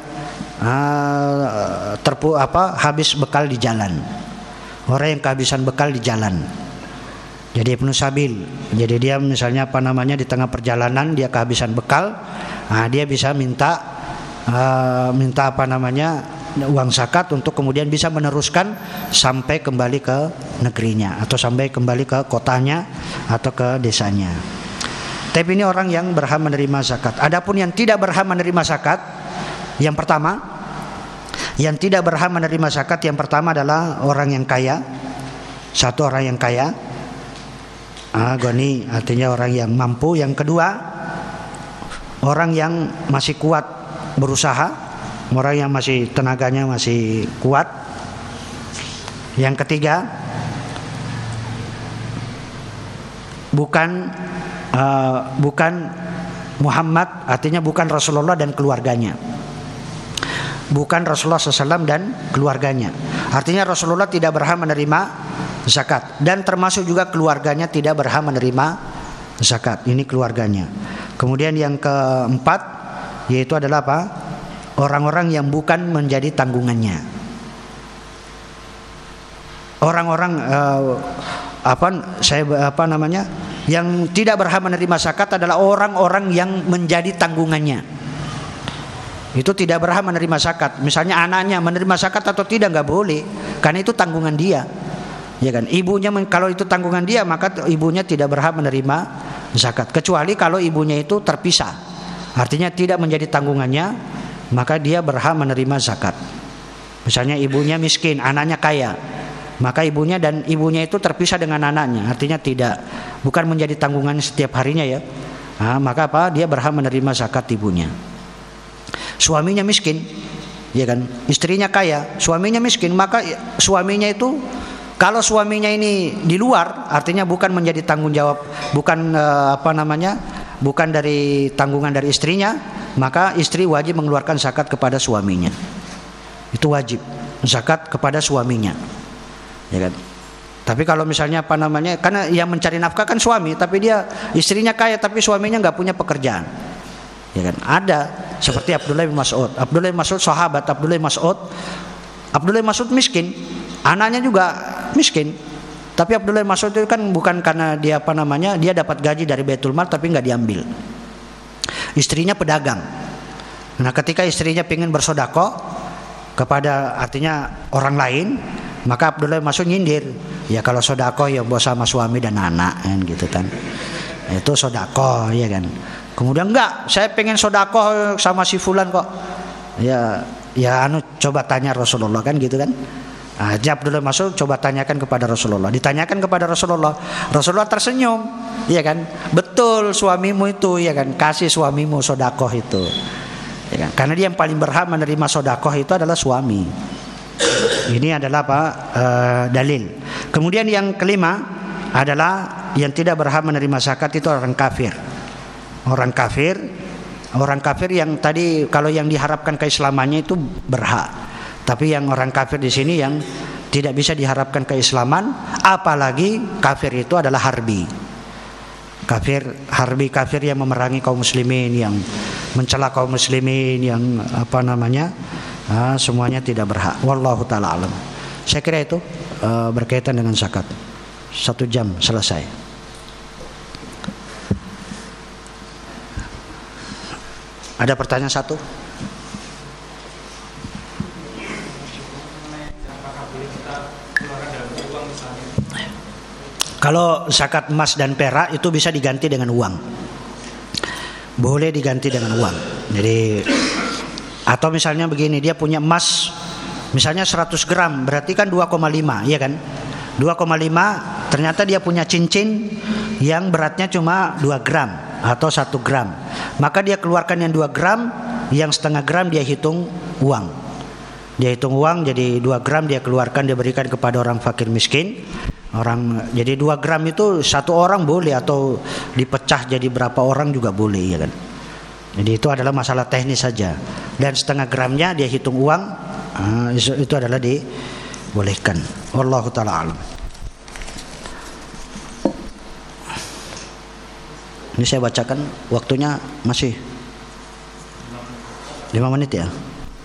habis bekal di jalan. Orang yang kehabisan bekal di jalan. Jadi Ibnu Sabil. Jadi dia misalnya apa namanya di tengah perjalanan dia kehabisan bekal, dia bisa minta apa namanya uang zakat untuk kemudian bisa meneruskan sampai kembali ke negerinya atau sampai kembali ke kotanya atau ke desanya. Tapi ini orang yang berhak menerima zakat. Adapun yang tidak berhak menerima zakat, yang pertama adalah orang yang kaya. Satu, orang yang kaya. Goni artinya orang yang mampu. Yang kedua, orang yang masih kuat berusaha, orang yang masih tenaganya masih kuat. Yang ketiga, bukan Muhammad, artinya bukan Rasulullah dan keluarganya. Bukan Rasulullah SAW dan keluarganya. Artinya Rasulullah tidak berhak menerima zakat, dan termasuk juga keluarganya tidak berhak menerima zakat. Ini keluarganya. Kemudian yang keempat yaitu adalah apa? Orang-orang yang bukan menjadi tanggungannya. Orang-orang yang tidak berhak menerima zakat adalah orang-orang yang menjadi tanggungannya. Itu tidak berhak menerima zakat. Misalnya anaknya menerima zakat atau tidak, nggak boleh, karena itu tanggungan dia, ya kan? Ibunya, kalau itu tanggungan dia, maka ibunya tidak berhak menerima zakat, kecuali kalau ibunya itu terpisah, artinya tidak menjadi tanggungannya, maka dia berhak menerima zakat. Misalnya ibunya miskin, anaknya kaya, maka ibunya itu terpisah dengan anaknya, artinya bukan menjadi tanggungan setiap harinya ya. Maka apa? Dia berhak menerima zakat ibunya. Suaminya miskin, ya kan? Istrinya kaya, suaminya miskin, maka suaminya itu, kalau suaminya ini di luar, artinya bukan menjadi tanggung jawab, bukan bukan dari tanggungan dari istrinya, maka istri wajib mengeluarkan zakat kepada suaminya. Itu wajib zakat kepada suaminya, ya kan? Tapi kalau misalnya karena yang mencari nafkah kan suami, tapi istrinya kaya tapi suaminya nggak punya pekerjaan, ya kan? Ada seperti Abdullah bin Mas'ud. Abdullah bin Mas'ud sahabat. Abdullah bin Mas'ud miskin, anaknya juga miskin. Tapi Abdullah bin Mas'ud itu kan bukan karena dia dia dapat gaji dari Baitul Mal tapi nggak diambil. Istrinya pedagang. Nah, ketika istrinya ingin bersedekah kepada artinya orang lain, maka Abdullah bin Mas'ud nyindir. Ya kalau sedekah ya bos sama suami dan anak kan gitu kan. Itu sedekah, ya kan. Kemudian enggak, saya pengen sedekah sama si fulan kok. Ya coba tanya Rasulullah kan gitu kan. Abdullah Mas'ud coba tanyakan kepada Rasulullah. Ditanyakan kepada Rasulullah. Rasulullah tersenyum, ya kan? Betul suamimu itu, ya kan? Kasih suamimu sedekah itu. Ya kan? Karena dia yang paling berhak menerima sedekah itu adalah suami. Ini adalah dalil. Kemudian yang kelima adalah yang tidak berhak menerima zakat itu orang kafir. Orang kafir yang tadi kalau yang diharapkan keislamannya itu berhak, tapi yang orang kafir di sini yang tidak bisa diharapkan keislaman, apalagi kafir itu adalah harbi. Kafir yang memerangi kaum muslimin, yang mencela kaum muslimin, yang semuanya tidak berhak. Wallahu taala alam. Saya kira itu berkaitan dengan zakat. 1 jam selesai. Ada pertanyaan satu? Kalau zakat emas dan perak itu bisa diganti dengan uang. Boleh diganti dengan uang. Jadi atau misalnya begini, dia punya emas misalnya 100 gram, berarti kan 2,5, iya kan? 2,5, ternyata dia punya cincin yang beratnya cuma 2 gram atau 1 gram. Maka dia keluarkan yang 2 gram, yang setengah gram dia hitung uang. Dia hitung uang, jadi 2 gram dia keluarkan, dia berikan kepada orang fakir miskin. Jadi 2 gram itu 1 orang boleh, atau dipecah jadi berapa orang juga boleh, ya kan? Jadi itu adalah masalah teknis saja. Dan setengah gramnya dia hitung uang, itu adalah dibolehkan. Wallahu taala alam. Ini saya bacakan, waktunya masih 5 menit ya.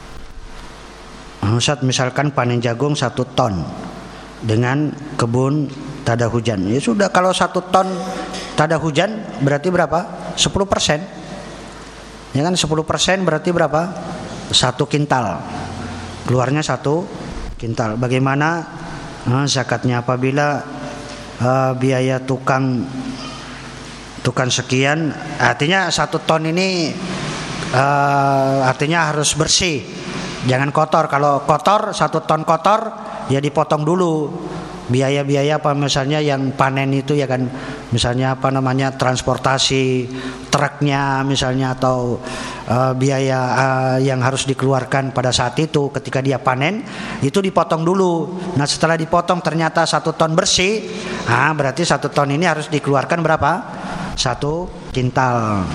Ustaz, misalkan panen jagung 1 ton dengan kebun tada hujan. Ya sudah, kalau 1 ton tada hujan berarti berapa? 10%. Ya kan, 10% berarti berapa? 1 kintal. Keluarnya 1 kintal. Bagaimana zakatnya apabila biaya tukang sekian, artinya 1 ton ini artinya harus bersih, jangan kotor. Kalau kotor, 1 ton kotor, ya dipotong dulu biaya-biaya apa misalnya yang panen itu, ya kan, misalnya transportasi truknya misalnya, atau biaya yang harus dikeluarkan pada saat itu ketika dia panen, itu dipotong dulu. Nah setelah dipotong ternyata 1 ton bersih, berarti 1 ton ini harus dikeluarkan berapa? 1 kintal.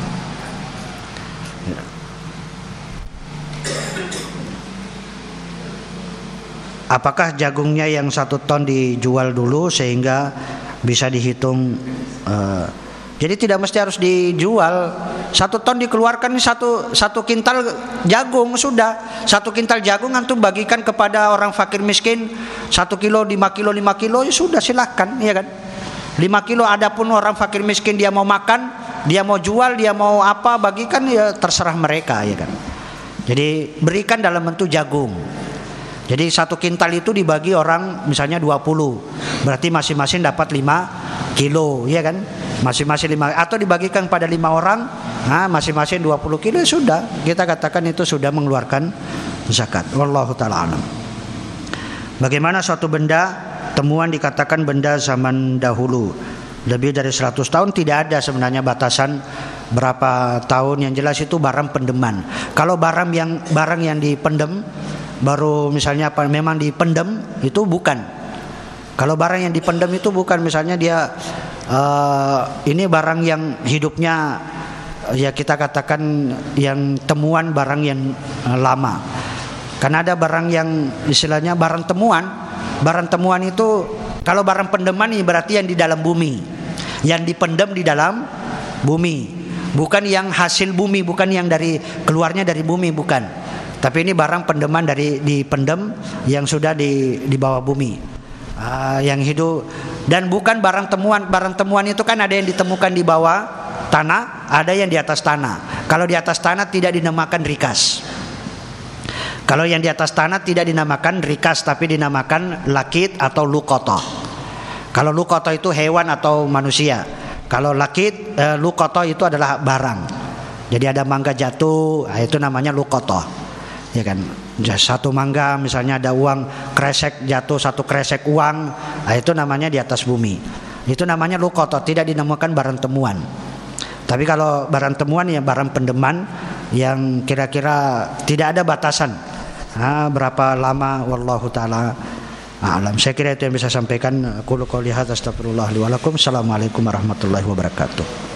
apakah jagungnya yang 1 ton dijual dulu sehingga bisa dihitung? Jadi tidak mesti harus dijual. 1 ton dikeluarkan satu kintal jagung, sudah 1 kintal jagung antum bagikan kepada orang fakir miskin 1 kilo, 5 kilo, 5 kilo, ya sudah, silakan, ya kan. 5 kilo, adapun orang fakir miskin dia mau makan, dia mau jual, dia mau apa, bagikan, ya terserah mereka, ya kan. Jadi berikan dalam bentuk jagung. Jadi 1 kintal itu dibagi orang misalnya 20, berarti masing-masing dapat 5 kilo, ya kan? Masing-masing 5, atau dibagikan pada 5 orang, nah masing-masing 20 kilo, sudah, kita katakan itu sudah mengeluarkan zakat. Wallahu ta'ala alam. Bagaimana suatu benda temuan dikatakan benda zaman dahulu? Lebih dari 100 tahun, tidak ada sebenarnya batasan berapa tahun, yang jelas itu barang pendeman. Kalau barang yang dipendem, baru misalnya apa, memang dipendem, itu bukan. Kalau barang yang dipendem itu bukan, misalnya dia ini barang yang hidupnya, ya kita katakan yang temuan barang yang lama. Karena ada barang yang istilahnya barang temuan. Barang temuan itu, kalau barang pendeman ini berarti yang di dalam bumi, yang dipendem di dalam bumi, bukan yang hasil bumi, bukan yang dari keluarnya dari bumi, bukan. Tapi ini barang pendeman dari dipendem yang sudah di bawah bumi, yang hidup. Dan bukan barang temuan. Barang temuan itu kan ada yang ditemukan di bawah tanah, ada yang di atas tanah. Kalau di atas tanah tidak dinamakan rikas. Kalau yang di atas tanah tidak dinamakan rikas, tapi dinamakan lakit atau lukoto. Kalau lukoto itu hewan atau manusia. Kalau lakit, lukoto itu adalah barang. Jadi ada mangga jatuh, itu namanya lukoto, ya kan. 1 mangga, misalnya ada uang kresek jatuh, 1 kresek uang, itu namanya di atas bumi. Itu namanya lukoto, tidak dinamakan barang temuan. Tapi kalau barang temuan ya barang pendeman yang kira-kira tidak ada batasan berapa lama, wallahu taala a'lam. Saya kira itu yang bisa sampaikan. Qul qouli hadza astaghfirullah li wa lakum. Assalamualaikum warahmatullahi wabarakatuh.